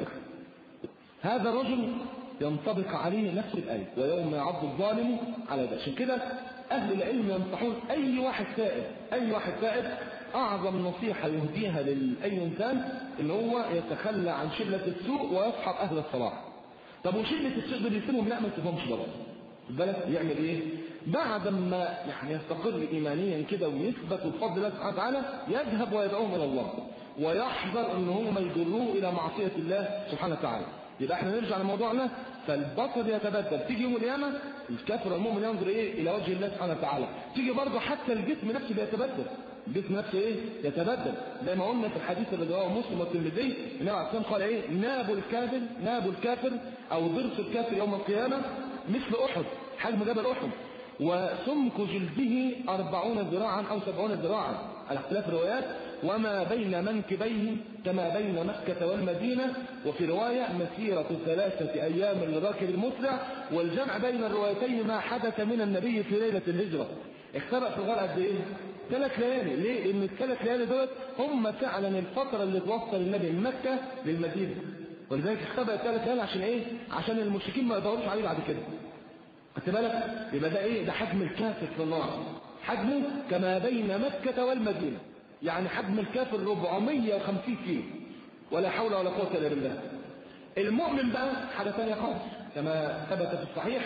هذا الرجل ينطبق عليه نفس الآية: ويوم يعض الظالم على يديه. عشان كده أهل العلم ينصحون أي واحد تائب، أي واحد تائب أعظم نصيحة يهديها لأي إنسان إن هو يتخلى عن شلة السوء ويصحب أهل الصلاح. طب وشلة السوء دول يسيبهم؟ لا، ما يسيبهمش برضه. بالك يعمل إيه؟ بعد ما يعني يستقر إيمانيا كده ويثبت بفضل الله سبحانه وتعالى، يذهب ويدعوهم إلى الله ويحذر إن هم يجروه إلى معصية الله سبحانه وتعالى. يبقى احنا نرجع لموضوعنا. فالبصر يتبدل، تيجي يوم القيامه الكافر المؤمن ينظر ايه؟ الى وجه الله سبحانه وتعالى. تيجي برضه حتى الجسم نفسه بيتبدل، الجسم نفسه ايه؟ يتبدل. زي ما قلنا في الحديث اللي رواه مسلم والترمذي، النبي عليه الصلاه والسلام قال ايه؟ ناب الكافر ناب الكافر او ضرس الكافر يوم القيامه مثل احد، حجم جبل احد، وسمك جلده أربعون ذراعا أو سبعون ذراعا على اختلاف الروايات، وما بين منكبيه كما بين مكة والمدينة، وفي رواية مسيرة ثلاثة أيام للراكب المسرع. والجمع بين الروايتين ما حدث من النبي في ليلة الهجرة. اختبأ في الغرق قد إيه؟ ثلاث ليالي. ليه؟ لأن الثلاث ليالي دول هم فعلا الفترة اللي توصل النبي من مكة للمدينة، ولذلك اختبأ الثلاث ليالي عشان إيه؟ عشان المشركين ما يدوروش عليه بعد كده. خدت بالك؟ يبقى ده ايه؟ ده حجم الكافر في النار، حجمه كما بين مكة والمدينة، يعني حجم الكافر أربعمائة وخمسين كيلو، ولا حول ولا قوة إلا بالله. المؤمن بقى حاجة ثانية خالص، كما ثبت في الصحيح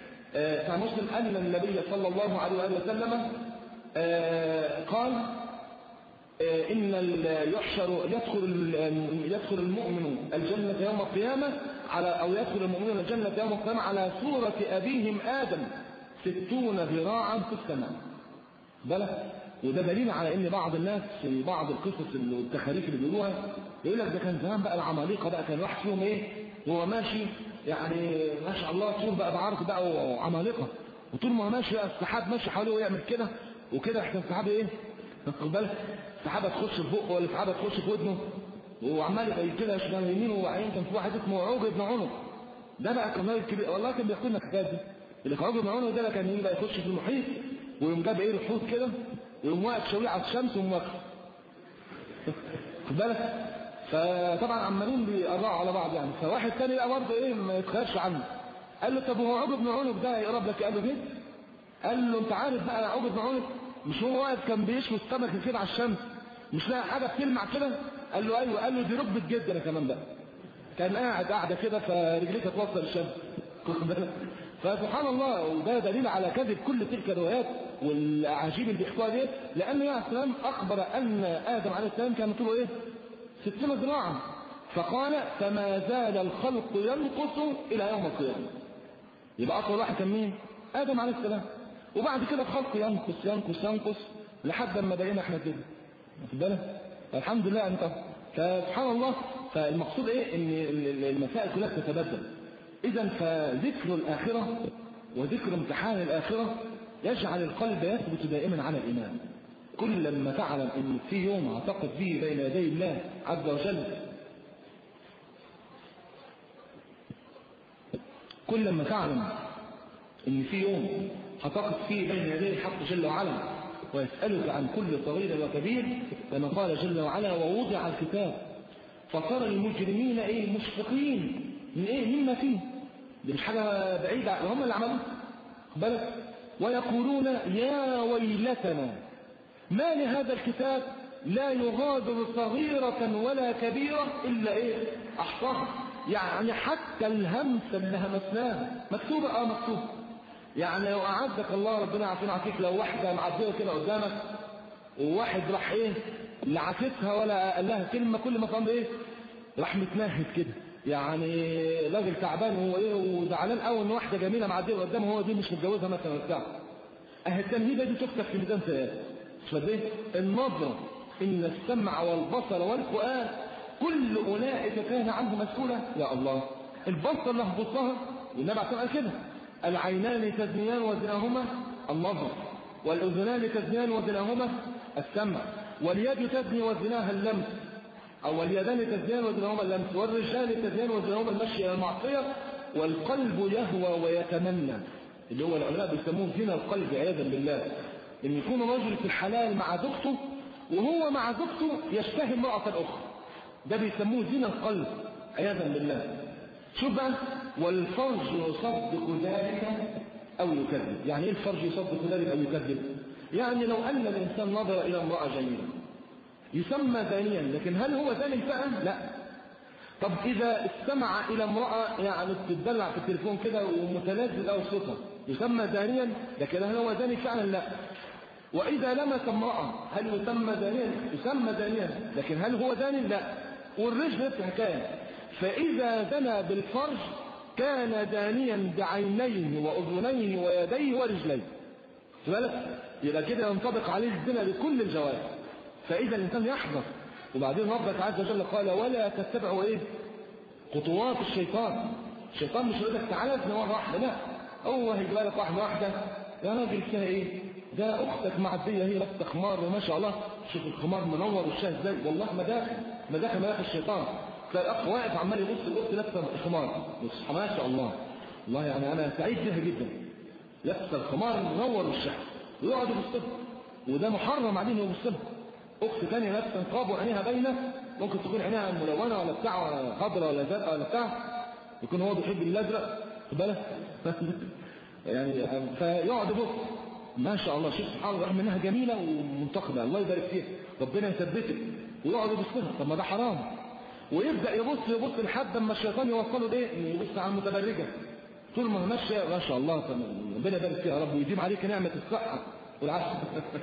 في مسلم أن النبي صلى الله عليه وسلم قال إن يحشر يدخل يدخل المؤمن الجنة يوم القيامة على أو يدخل المؤمنون الجنة يوم القيامة على صورة أبيهم آدم ستون ذراعا في السماء. بالك؟ وده دليل على إن بعض الناس في بعض القصص والتخاريف اللي بيقولوها يقول لك ده كان زمان بقى العمالقة بقى كان واحد فيهم إيه وهو ماشي يعني ما شاء الله طول بقى بعرض بقى وعمالقة، وطول ما هو ماشي بقى السحاب ماشي حواليه ويعمل كده وكده، احنا السحاب إيه؟ خد بالك؟ السحابة تخش في بقه ولا السحابة تخش في ودنه وعمال يبقى كده شمال يمين وعين. كان في واحد اسمه عوج بن عنق، ده بقى كان راجل كبير والله، كان بيحكي لنا الحكايه دي. اللي كان عوج بن عنق ده كان يجي بقى يخش في المحيط ويقوم جاب ايه الحوت كده ويقوم واقف شويه على الشمس ويقوم واقف. خد بالك؟ فطبعا عمالين بيقرعوا على بعض يعني. فواحد ثاني بقى برضه ايه ما يتخافش عنه، قال له طب هو عوج بن عنق ده يقرب لك؟ قال له كده. قال له انت عارف بقى عوج بن عنق مش هو واقف كان بيشوي السمك كده على الشمس مش لاقي حاجه بتلمع كده؟ قال له ايوه. قال له دي ركبه جد انا كمان بقى، كان قاعد قاعده كده فرجليه توصل الشمس. فسبحان الله، وده دليل على كذب كل تلك الروايات والاعاجيب اللي بيحكوها دي، لان عليه السلام اخبر ان ادم عليه السلام كان طوله ايه؟ ستين ذراعا، فقال فما زال الخلق ينقص الى يوم القيامه. يبقى اطول واحد كان مين؟ ادم عليه السلام. وبعد كده الخلق ينقص ينقص ينقص لحد ما بقينا احنا كده. واخد بالك؟ الحمد لله انت. فسبحان الله، فالمقصود ايه؟ ان المسائل كلها تتبدل. اذا فذكر الاخره وذكر امتحان الاخره يجعل القلب يثبت دائما على الايمان. كل لما تعلم ان في يوم هتقف فيه بين يدي الله عز وجل، كل لما تعلم ان في يوم هتقف فيه بين يدي الحق جل وعلا ويسألك عن كل صغير وكبير، كما قال جل وعلا: ووضع الكتاب فترى المجرمين ايه مشفقين من ايه مما فيه. دي مش حاجه بعيده، هم اللي عملوه بالك. ويقولون: يا ويلتنا ما لهذا الكتاب لا يغادر صغيرة ولا كبيرة إلا إيه أحصاها. يعني حتى الهمس اللي همسناه مكتوبة اه مكتوب. يعني لو أعزك الله ربنا عافينا عافيك، لو واحدة معدية كده قدامك وواحد راح ايه لعكتها ولا قال لها كلمة، كل ما قام ايه راح متنهد كده، يعني راجل تعبان هو ايه وزعلان قوي ان واحدة جميلة معدية قدامه، هو دي مش متجوزها مثلا بتاع. اهي التنهيدة دي تفتح في ميزان سيئات. فده النظرة ان السمع والبصر والفؤاد كل اولئك كان عنه مسؤولا. يا الله، البصر اللي هبصها والنبي عليه قال كده: العينان تزنيان وزناهما النظر، والاذنان تزنيان وزناهما السمع، واليد تزني وزناها اللمس، او اليدان تزنيان وزناهما اللمس، والرجال تزنيان وزناهما المشي الى المعصيه، والقلب يهوى ويتمنى، اللي هو العلماء بيسموه زنا القلب عياذا بالله، ان يكون رجل في الحلال مع زوجته وهو مع زوجته يشتهي امرأة اخرى، ده بيسموه زنا القلب عياذا بالله. شوف بقى: والفرج يصدق ذلك او يكذب. يعني ايه الفرج يصدق ذلك او يكذب؟ يعني لو ان الانسان نظر الى امرأة جميلة يسمى زانيا، لكن هل هو زاني فعلا؟ لا. طب اذا استمع الى امرأة يعني بتدلع في التليفون كده ومتلذذ او صوتها يسمى زانيا، لكن هل هو زاني فعلا؟ لا. واذا لمس امرأة هل يسمى زانيا؟ يسمى زانيا، لكن هل هو زاني؟ لا. والرجل نفس الحكايه. فاذا زنى بالفرج كان زانيا بعينيه واذنيه ويديه ورجليه. بالك؟ يبقى كده ينطبق عليه الزنا بكل الجوارح. فاذا الانسان يحذر. وبعدين ربك عز وجل قال: ولا تتبعوا ايه خطوات الشيطان. الشيطان مش يقول لك تعالى ازني مره واحده، لا، هو هيجيب لك واحده واحده. يا راجل فيها ايه؟ ده اختك معديه هي لابسه خمار وما شاء الله، شوف الخمار منور وشها ازاي، والله مداخل مداخل مداخل الشيطان. تلاقي الاخ واقف عمال يبص الاخت لابسه الخمار، بص ما شاء الله، والله يعني انا سعيد بها جدا، لابسه الخمار منور وشها ويقعد يبص لها، وده محرم عليه انه يبص لها. اخت ثانيه لابسه نقاب وعينيها باينه، ممكن تكون عينيها ملونه ولا بتاع ولا خضراء ولا زرقاء ولا بتاع، يكون هو بيحب الازرق، خد بالك يعني. فيقعد يبص ما شاء الله، شوف سبحان الله، رغم انها جميله ومنتقده الله يبارك فيها ربنا يثبتك، ويقعد يبص لها. طب ما ده حرام. ويبدا يبص يبص لحد اما الشيطان يوصله لايه؟ يبص على المتبرجه طول ما ماشيه ما شاء الله، ربنا يبارك فيها يا رب ويديم عليك نعمه الصحه والعافيه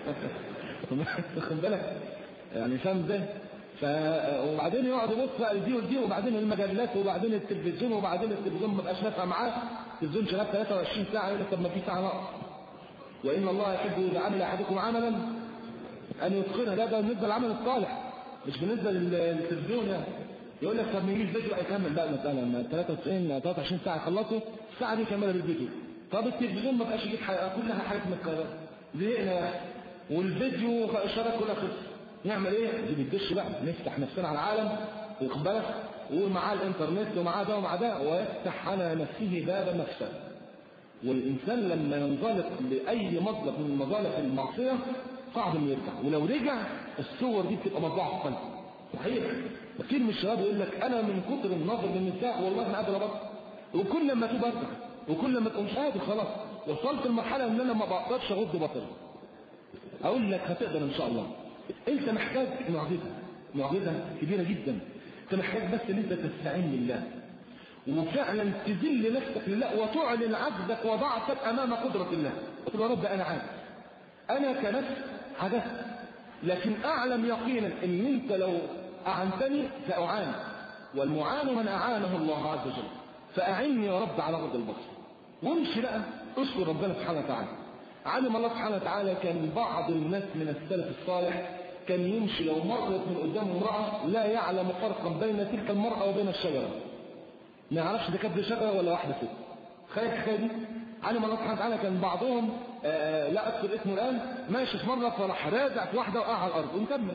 خد بالك يعني، فاهم ازاي؟ ف وبعدين يقعد يبص بقى لدي ولدي، وبعدين المجلات، وبعدين التلفزيون، وبعدين التلفزيون ما بقاش نافع معاه، التلفزيون شغال ثلاثة وعشرين ساعه، يقول لك طب ما في ساعه نقص. وان الله يحب اذا عمل احدكم عملا ان يتقنه. ده ده بالنسبه للعمل الصالح، مش بالنسبه للتلفزيون يعني. يقول لك طب نجيب فيديو يكمل بقى مثلا ثلاثة وتسعين ثلاثة وعشرين ساعه يخلصوا الساعه دي يكملها بالفيديو. طب التلفزيون ما بقاش يجيب حلقه، كلها حاجات متكرره، زهقنا، والفيديو اشارات كلها خلصت، نعمل ايه؟ نجيب الدش بقى، نفتح نفسنا على العالم، واخد بالك، ومعاه الانترنت ومعاه ده ومعاه ده، ويفتح على نفسه باب مفسد. والإنسان لما ينزلق لأي مطلق من مظالق المعصية صعب انه يرجع، ولو رجع الصور دي بتبقى مطبوعة في قلبه. صحيح كتير من الشباب يقول لك أنا من كتر النظر للنساء والله ما قادر أبطل، وكل لما تبقى أرجع، وكل لما تبقى مش قادر خلاص، وصلت لمرحلة إن أنا ما بقدرش أغض بطلي. أقول لك هتقدر إن شاء الله. أنت محتاج معجزة، معجزة كبيرة جدا. أنت محتاج بس إن أنت تستعين بالله وفعلا تذل نفسك لله وتعلن عجزك وضعفك امام قدرة الله. قل يا رب انا عاجز، انا كنفس عجزت، لكن اعلم يقينا ان انت لو اعنتني ساعان، والمعان من اعانه الله عز وجل، فاعني يا رب على غض البصر. وامشي بقى اشكر ربنا سبحانه وتعالى. علم الله سبحانه وتعالى كان بعض الناس من السلف الصالح كان يمشي لو مرت من قدام امرأة لا يعلم فرقا بين تلك المرأة وبين الشجرة، ما يعرفش ده كانت شجرة ولا واحدة ست. خير الحكاية دي علم الله سبحانه وتعالى. كان بعضهم آآ لا أذكر اسمه الآن ماشي في مرة فراح رازع في واحدة وقع على الأرض ونكمل.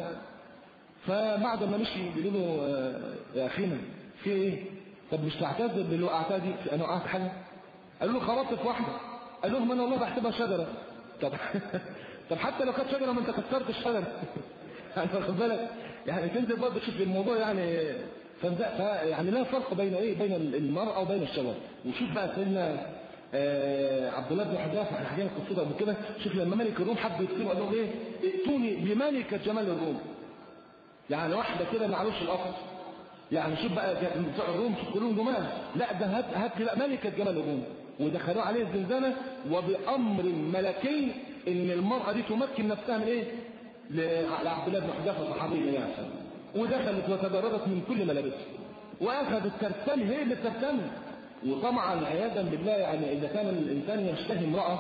فبعد ما مشي بيقولوا له يا أخينا في إيه؟ طب مش تعتذر باللي وقعتها دي؟ أنا وقعت حاجة؟ قالوا له خبطت في واحدة. قال لهم أنا والله بحسبها شجرة. طب طب حتى لو كانت شجرة ما أنت كسرت الشجرة. يعني واخد بالك؟ يعني تنزل برضه تشوف الموضوع يعني يعني لا فرق بين ايه بين المرأة وبين الشجرة. وشوف بقى سيدنا آه عبد الله بن حذافة احنا حكينا قصته قبل كده. شوف لما ملك الروم حب يقتله قال لهم ايه؟ ائتوني بملكة جمال الروم. يعني واحدة كده ما عملوش القفص. يعني شوف بقى بتوع الروم شوف كلهم جمال، لا ده هات هات لا ملكة جمال الروم. ودخلوه عليه الزنزانة وبأمر ملكي ان المرأة دي تمكن نفسها من ايه؟ لعبد الله بن حذافة صحابي النبي عليه الصلاة والسلام. ودخلت وتجردت من كل ملابسها واخذت ترتم هي اللي ترتم. وطبعا عياذا بالله يعني اذا كان الانسان يشتهي امراه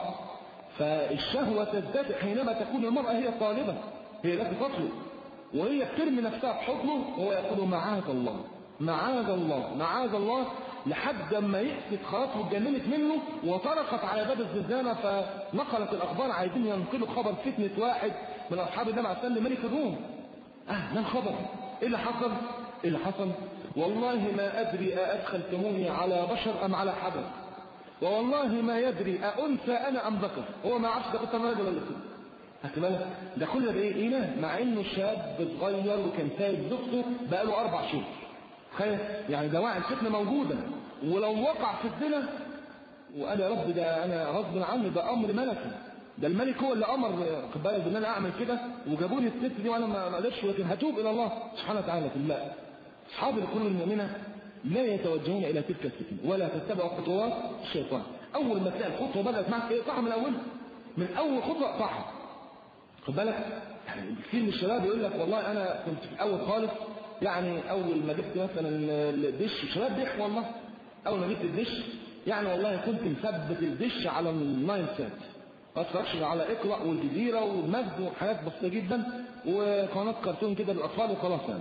فالشهوه تزداد حينما تكون المراه هي الطالبه، هي التي تطلب وهي بترمي نفسها في حضنه وهو يقول معاذ الله معاذ الله معاذ الله لحد ما يأست خلاص واتجننت منه وطرقت على باب الزنزانه. فنقلت الاخبار عايزين ينقلوا خبر فتنه واحد من اصحاب النبي عليه الصلاه والسلام ملك الروم. اه ما الخبر؟ ايه اللي حصل؟ ايه اللي حصل؟ والله ما ادري أأدخلتموني على بشر ام على حدث، ووالله ما يدري أأنثى انا ام ذكر. هو ما عرفش ده كنت راجل ولا ست. خدت بالك؟ ده كله بايه؟ ايه مع انه شاب صغير وكان سايب زوجته بقاله اربع شهور. تخيل يعني دواعي الفتنه موجوده. ولو وقع في الزنا وقال يا رب ده انا غصب عني ده امر ملكي، ده الملك هو اللي امر خد بالك ان انا اعمل كده وجابوني الست دي وانا ما قدرتش، ولكن هتوب الى الله سبحانه وتعالى في الله. اصحاب القلوب المؤمنه لا يتوجهون الى تلك الفتن ولا تتبعوا خطوات الشيطان. اول ما تلاقي الخطوه بدات معك ايه صح من اولها، من اول خطوه صح. خد بالك يعني كثير من الشباب يقول لك والله انا كنت في الاول خالص يعني اول ما جبت مثلا الدش، الشباب بيحكوا والله اول ما جبت الدش يعني والله كنت مثبت الدش على الناين سات، ما اتفرجش على اقرا والجزيره والمجد وحاجات بسيطه جدا وقناه كرتون كده للاطفال وخلاص يعني.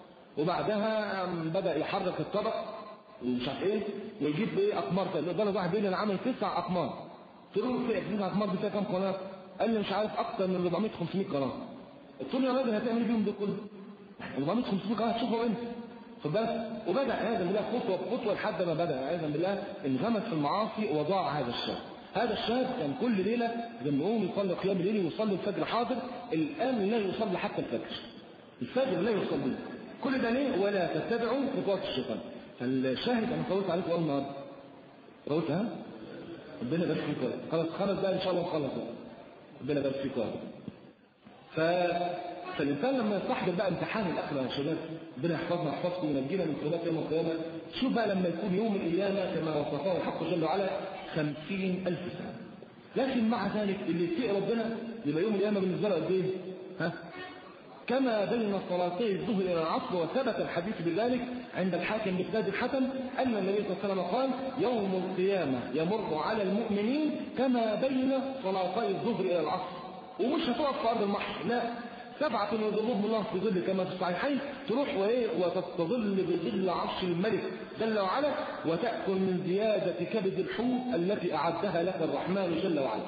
وبعدها بدا يحرك الطبق ومش عارف ايه ويجيب ايه اقمار تاني. ده واحد بيقول لي انا عامل تسع اقمار. قلت له في تسع اقمار دي فيها كام قناه؟ قال لي مش عارف اكتر من أربعمائة خمسمائة قناه. قلت له يا راجل هتعمل بيهم ده كله؟ أربعمائة خمسمائة قناه هتشوفهم انت. خد بالك؟ وبدا عياذا بالله خطوه بخطوه لحد ما بدا عياذا بالله انغمس في المعاصي وضاع هذا الشاب. هذا الشاب كان كل ليله لما يقوم يصلي قيام الليل ويصلي الفجر حاضر، الان لا يصلي حتى الفجر. الفجر لا يصلي. كل ده ليه؟ ولا تتبعوا خطوات الشيطان. فالشاهد انا طولت عليكم اول النهارده. طولت ها؟ ربنا يبارك فيك. خلاص خلاص بقى ان شاء الله نخلص. ربنا يبارك فيك. ف فالإنسان لما يستحضر بقى امتحان الآخرة يا شباب، ربنا يحفظنا يحفظكم وينجينا من كربات يوم القيامة. شوف بقى لما يكون يوم القيامة كما وصفه الحق جل وعلا خمسين ألف سنة. لكن مع ذلك اللي يتقي ربنا يبقى يوم القيامة بالنسبة له قد إيه؟ ها؟ كما بين صلاتي الظهر إلى العصر. وثبت الحديث بذلك عند الحاكم بإسناد الحسن أن النبي صلى الله عليه وسلم قال: يوم القيامة يمر على المؤمنين كما بين صلاتي الظهر إلى العصر. ومش هتقف في أرض المحشر، لا، سبعة يظلهم الله في ظل كما في الصحيحين، تروح وايه وتستظل بظل عرش الملك جل وعلا وتأكل من زيادة كبد الحوت التي أعدها لك الرحمن جل وعلا.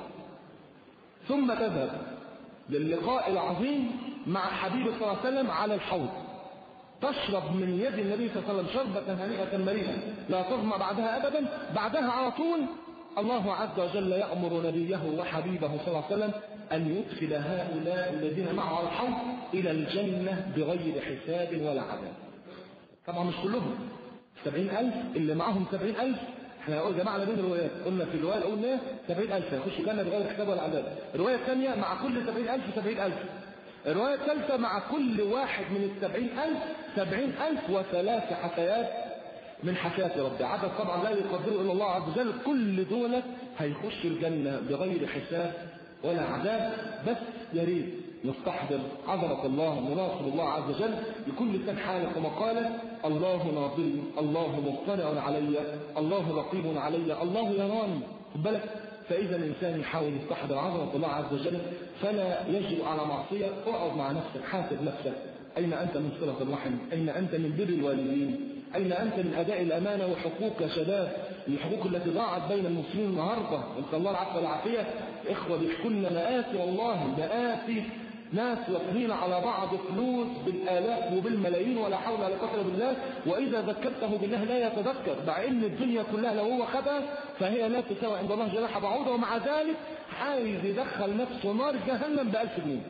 ثم تذهب للقاء العظيم مع حبيب صلى الله عليه وسلم على الحوض، تشرب من يد النبي صلى الله عليه وسلم شربة هنيئة مريئة لا تظمأ بعدها أبدا. بعدها على طول الله عز وجل يأمر نبيه وحبيبه صلى الله عليه وسلم أن يدخل هؤلاء الذين معه على الحوض إلى الجنة بغير حساب ولا عذاب. طبعا مش كلهم، سبعين ألف اللي معهم سبعين ألف. احنا قلنا جماعة بين الروايات، قلنا في الرواية الأولى سبعين ألف يخشوا الجنة بغير حساب ولا عذاب. الرواية الثانية مع كل سبعين ألف سبعين ألف. الرواية الثالثة مع كل واحد من السبعين ألف سبعين ألف وثلاث حكايات من حكايات ربي. عدد طبعا لا يقدره إلا الله عز وجل. كل دولة هيخش الجنة بغير حساب ولا عذاب. بس يا ريت نستحضر عظمة الله وناصر الله عز وجل لكل لسان حال كما قال: الله ناظري، الله مطلع علي، الله رقيب علي، الله يراني. خد بالك فإذا الإنسان يحاول يستحضر عظمة الله عز وجل فلا يجب على معصية. اقعد مع نفسك، حاسب نفسك، أين أنت من صلة الرحم؟ أين أنت من بر الوالدين؟ أين أنت من أداء الأمانة وحقوق يا شباب؟ الحقوق التي ضاعت بين المسلمين النهارده، نسأل الله العفو والعافية. إخوة بيحكوا لنا مآسي، والله مآسي، ناس واكلين على بعض فلوس بالآلاف وبالملايين ولا حول ولا قوة بالله، وإذا ذكرته بالله لا يتذكر، مع إن الدنيا كلها لو هو خدها فهي لا تساوي عند الله جناح بعوضة، ومع ذلك عايز يدخل نفسه نار جهنم بألف جنيه.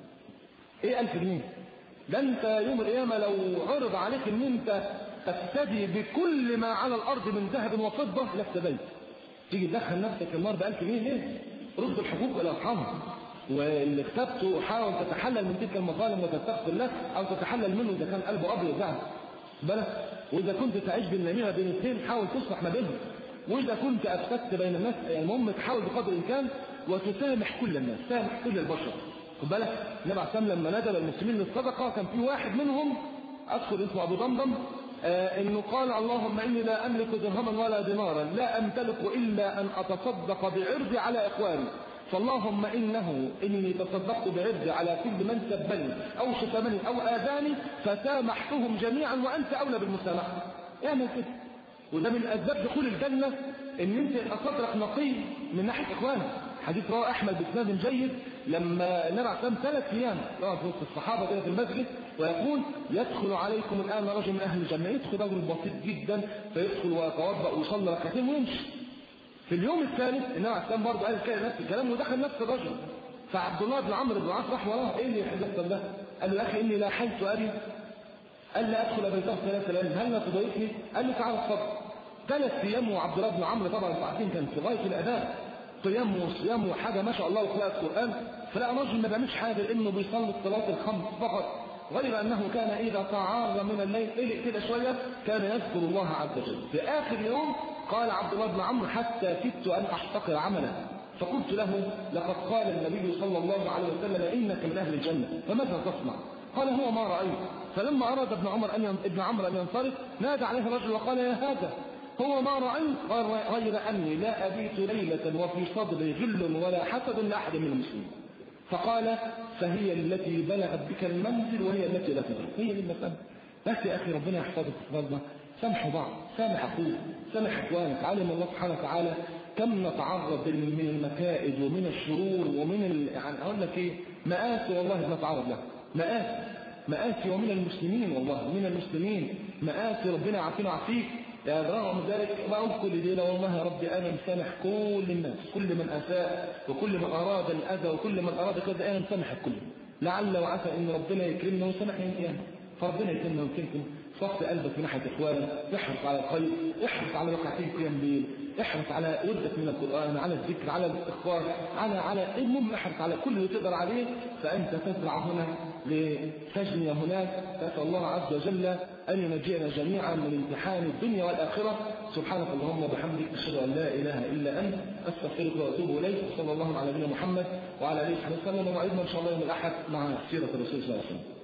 إيه ألف جنيه؟ ده أنت يوم القيامة لو عرض عليك إن أنت تفتدي بكل ما على الأرض من ذهب وفضة لافتديت. تيجي تدخل نفسك النار بألف جنيه ليه؟ رد الحقوق إلى أصحابها، واللي اختبته حاول تتحلل من تلك المظالم وتستغفر له، أو تتحلل منه إذا كان قلبه أبيض يعني بالك. وإذا كنت تعيش بالنميمة بين اثنين حاول تصلح ما بينهم، وإذا كنت أفسدت بين الناس المهم تحاول بقدر الإمكان وتسامح كل الناس، سامح كل البشر. خد بالك النبي عليه الصلاة والسلام لما ندب المسلمين للصدقة كان في واحد منهم أذكر اسمه أبو ضمضم آه إنه قال اللهم إني لا أملك درهما ولا دينارا، لا أمتلك إلا أن أتصدق بعرضي على إخواني، فاللهم إنه إني تصدقت بعرضي على كل من سبني أو شتمني أو آذاني فسامحتهم جميعا وأنت أولى بالمسامحة. اعمل كده، وده من أسباب دخول الجنة إن أنت يبقى صدرك نقي من ناحية إخوانك. حديث رواه أحمد بإسناد جيد لما النبي عليه ثلاث أيام يقعد وسط الصحابة كده في المسجد ويقول يدخل عليكم الآن رجل من أهل الجنة، يدخل رجل بسيط جدا فيدخل ويتوضأ ويصلي ركعتين ويمشي. في اليوم الثالث النبي عليه السلام برضه قال كده نفس الكلام ودخل نفس الرجل، فعبد الله بن عمرو بن العاص راح وراه، ايه اللي يحدث ده؟ قال له يا اخي اني لا حيث ابي، قال لا ادخل بيته ثلاث ليال، هل لا تضايقني؟ قال له تعالى اتفضل. ثلاث ايام وعبد الله بن عمرو طبعا ساعتين كان في غايه الاداء، قيام وصيام وحاجه ما شاء الله وقراءه القران، فلقى رجل ما بيعملش حاجه لانه بيصلي الصلاه الخمس فقط، غير انه كان اذا تعار من الليل قلق كده شويه كان يذكر الله عز وجل. في اخر يوم قال عبد الله بن عمرو حتى كدت ان احتقر عمله، فقلت له لقد قال النبي صلى الله عليه وسلم انك من اهل الجنه فماذا تصنع؟ قال هو ما رايت. فلما اراد ابن عمر ان ابن عمرو ان ينصرف نادى عليه الرجل وقال يا هذا هو ما رايت؟ قال غير اني لا ابيت ليله وفي صدري غل ولا حسد لاحد من المسلمين. فقال فهي التي بلغت بك المنزل وهي التي لا تدرك، هي دي المساله. بس يا اخي ربنا يحفظك ويحفظنا، سامحوا بعض، سامح اخوك، سامح اخوانك. علم الله سبحانه وتعالى كم نتعرض من المكائد ومن الشرور ومن ال... يعني اقول لك ايه، مآسي والله نتعرض لها، مآسي مآسي ومن المسلمين، والله من المسلمين مآسي، ربنا يعافينا ويعافيك. يا رغم ذلك بقول كل ليله والله يا ربي انا مسامح كل الناس، كل من اساء وكل من اراد الاذى وكل من اراد كذا انا مسامح الكل، لعل وعسى ان ربنا يكرمنا ويسامحنا يعني. فربنا يكرمنا ويكرمكم. صف قلبك من ناحيه اخوانك، احرص على الخير، احرص على ركعتين قيام ليل، احرص على ودك من القران، على الذكر، على الاستغفار، على على المهم احرص على كل اللي تقدر عليه، فانت تزرع هنا لتجني هناك. فاسال الله عز وجل ان ينجينا جميعا من امتحان الدنيا والاخره. سبحانك اللهم وبحمدك اشهد ان لا اله الا انت استغفرك واتوب اليك. صلى الله على نبينا محمد وعلى اله وصحبه وسلم. وموعدنا ان شاء الله يوم الاحد مع سيره الرسول صلى الله عليه وسلم.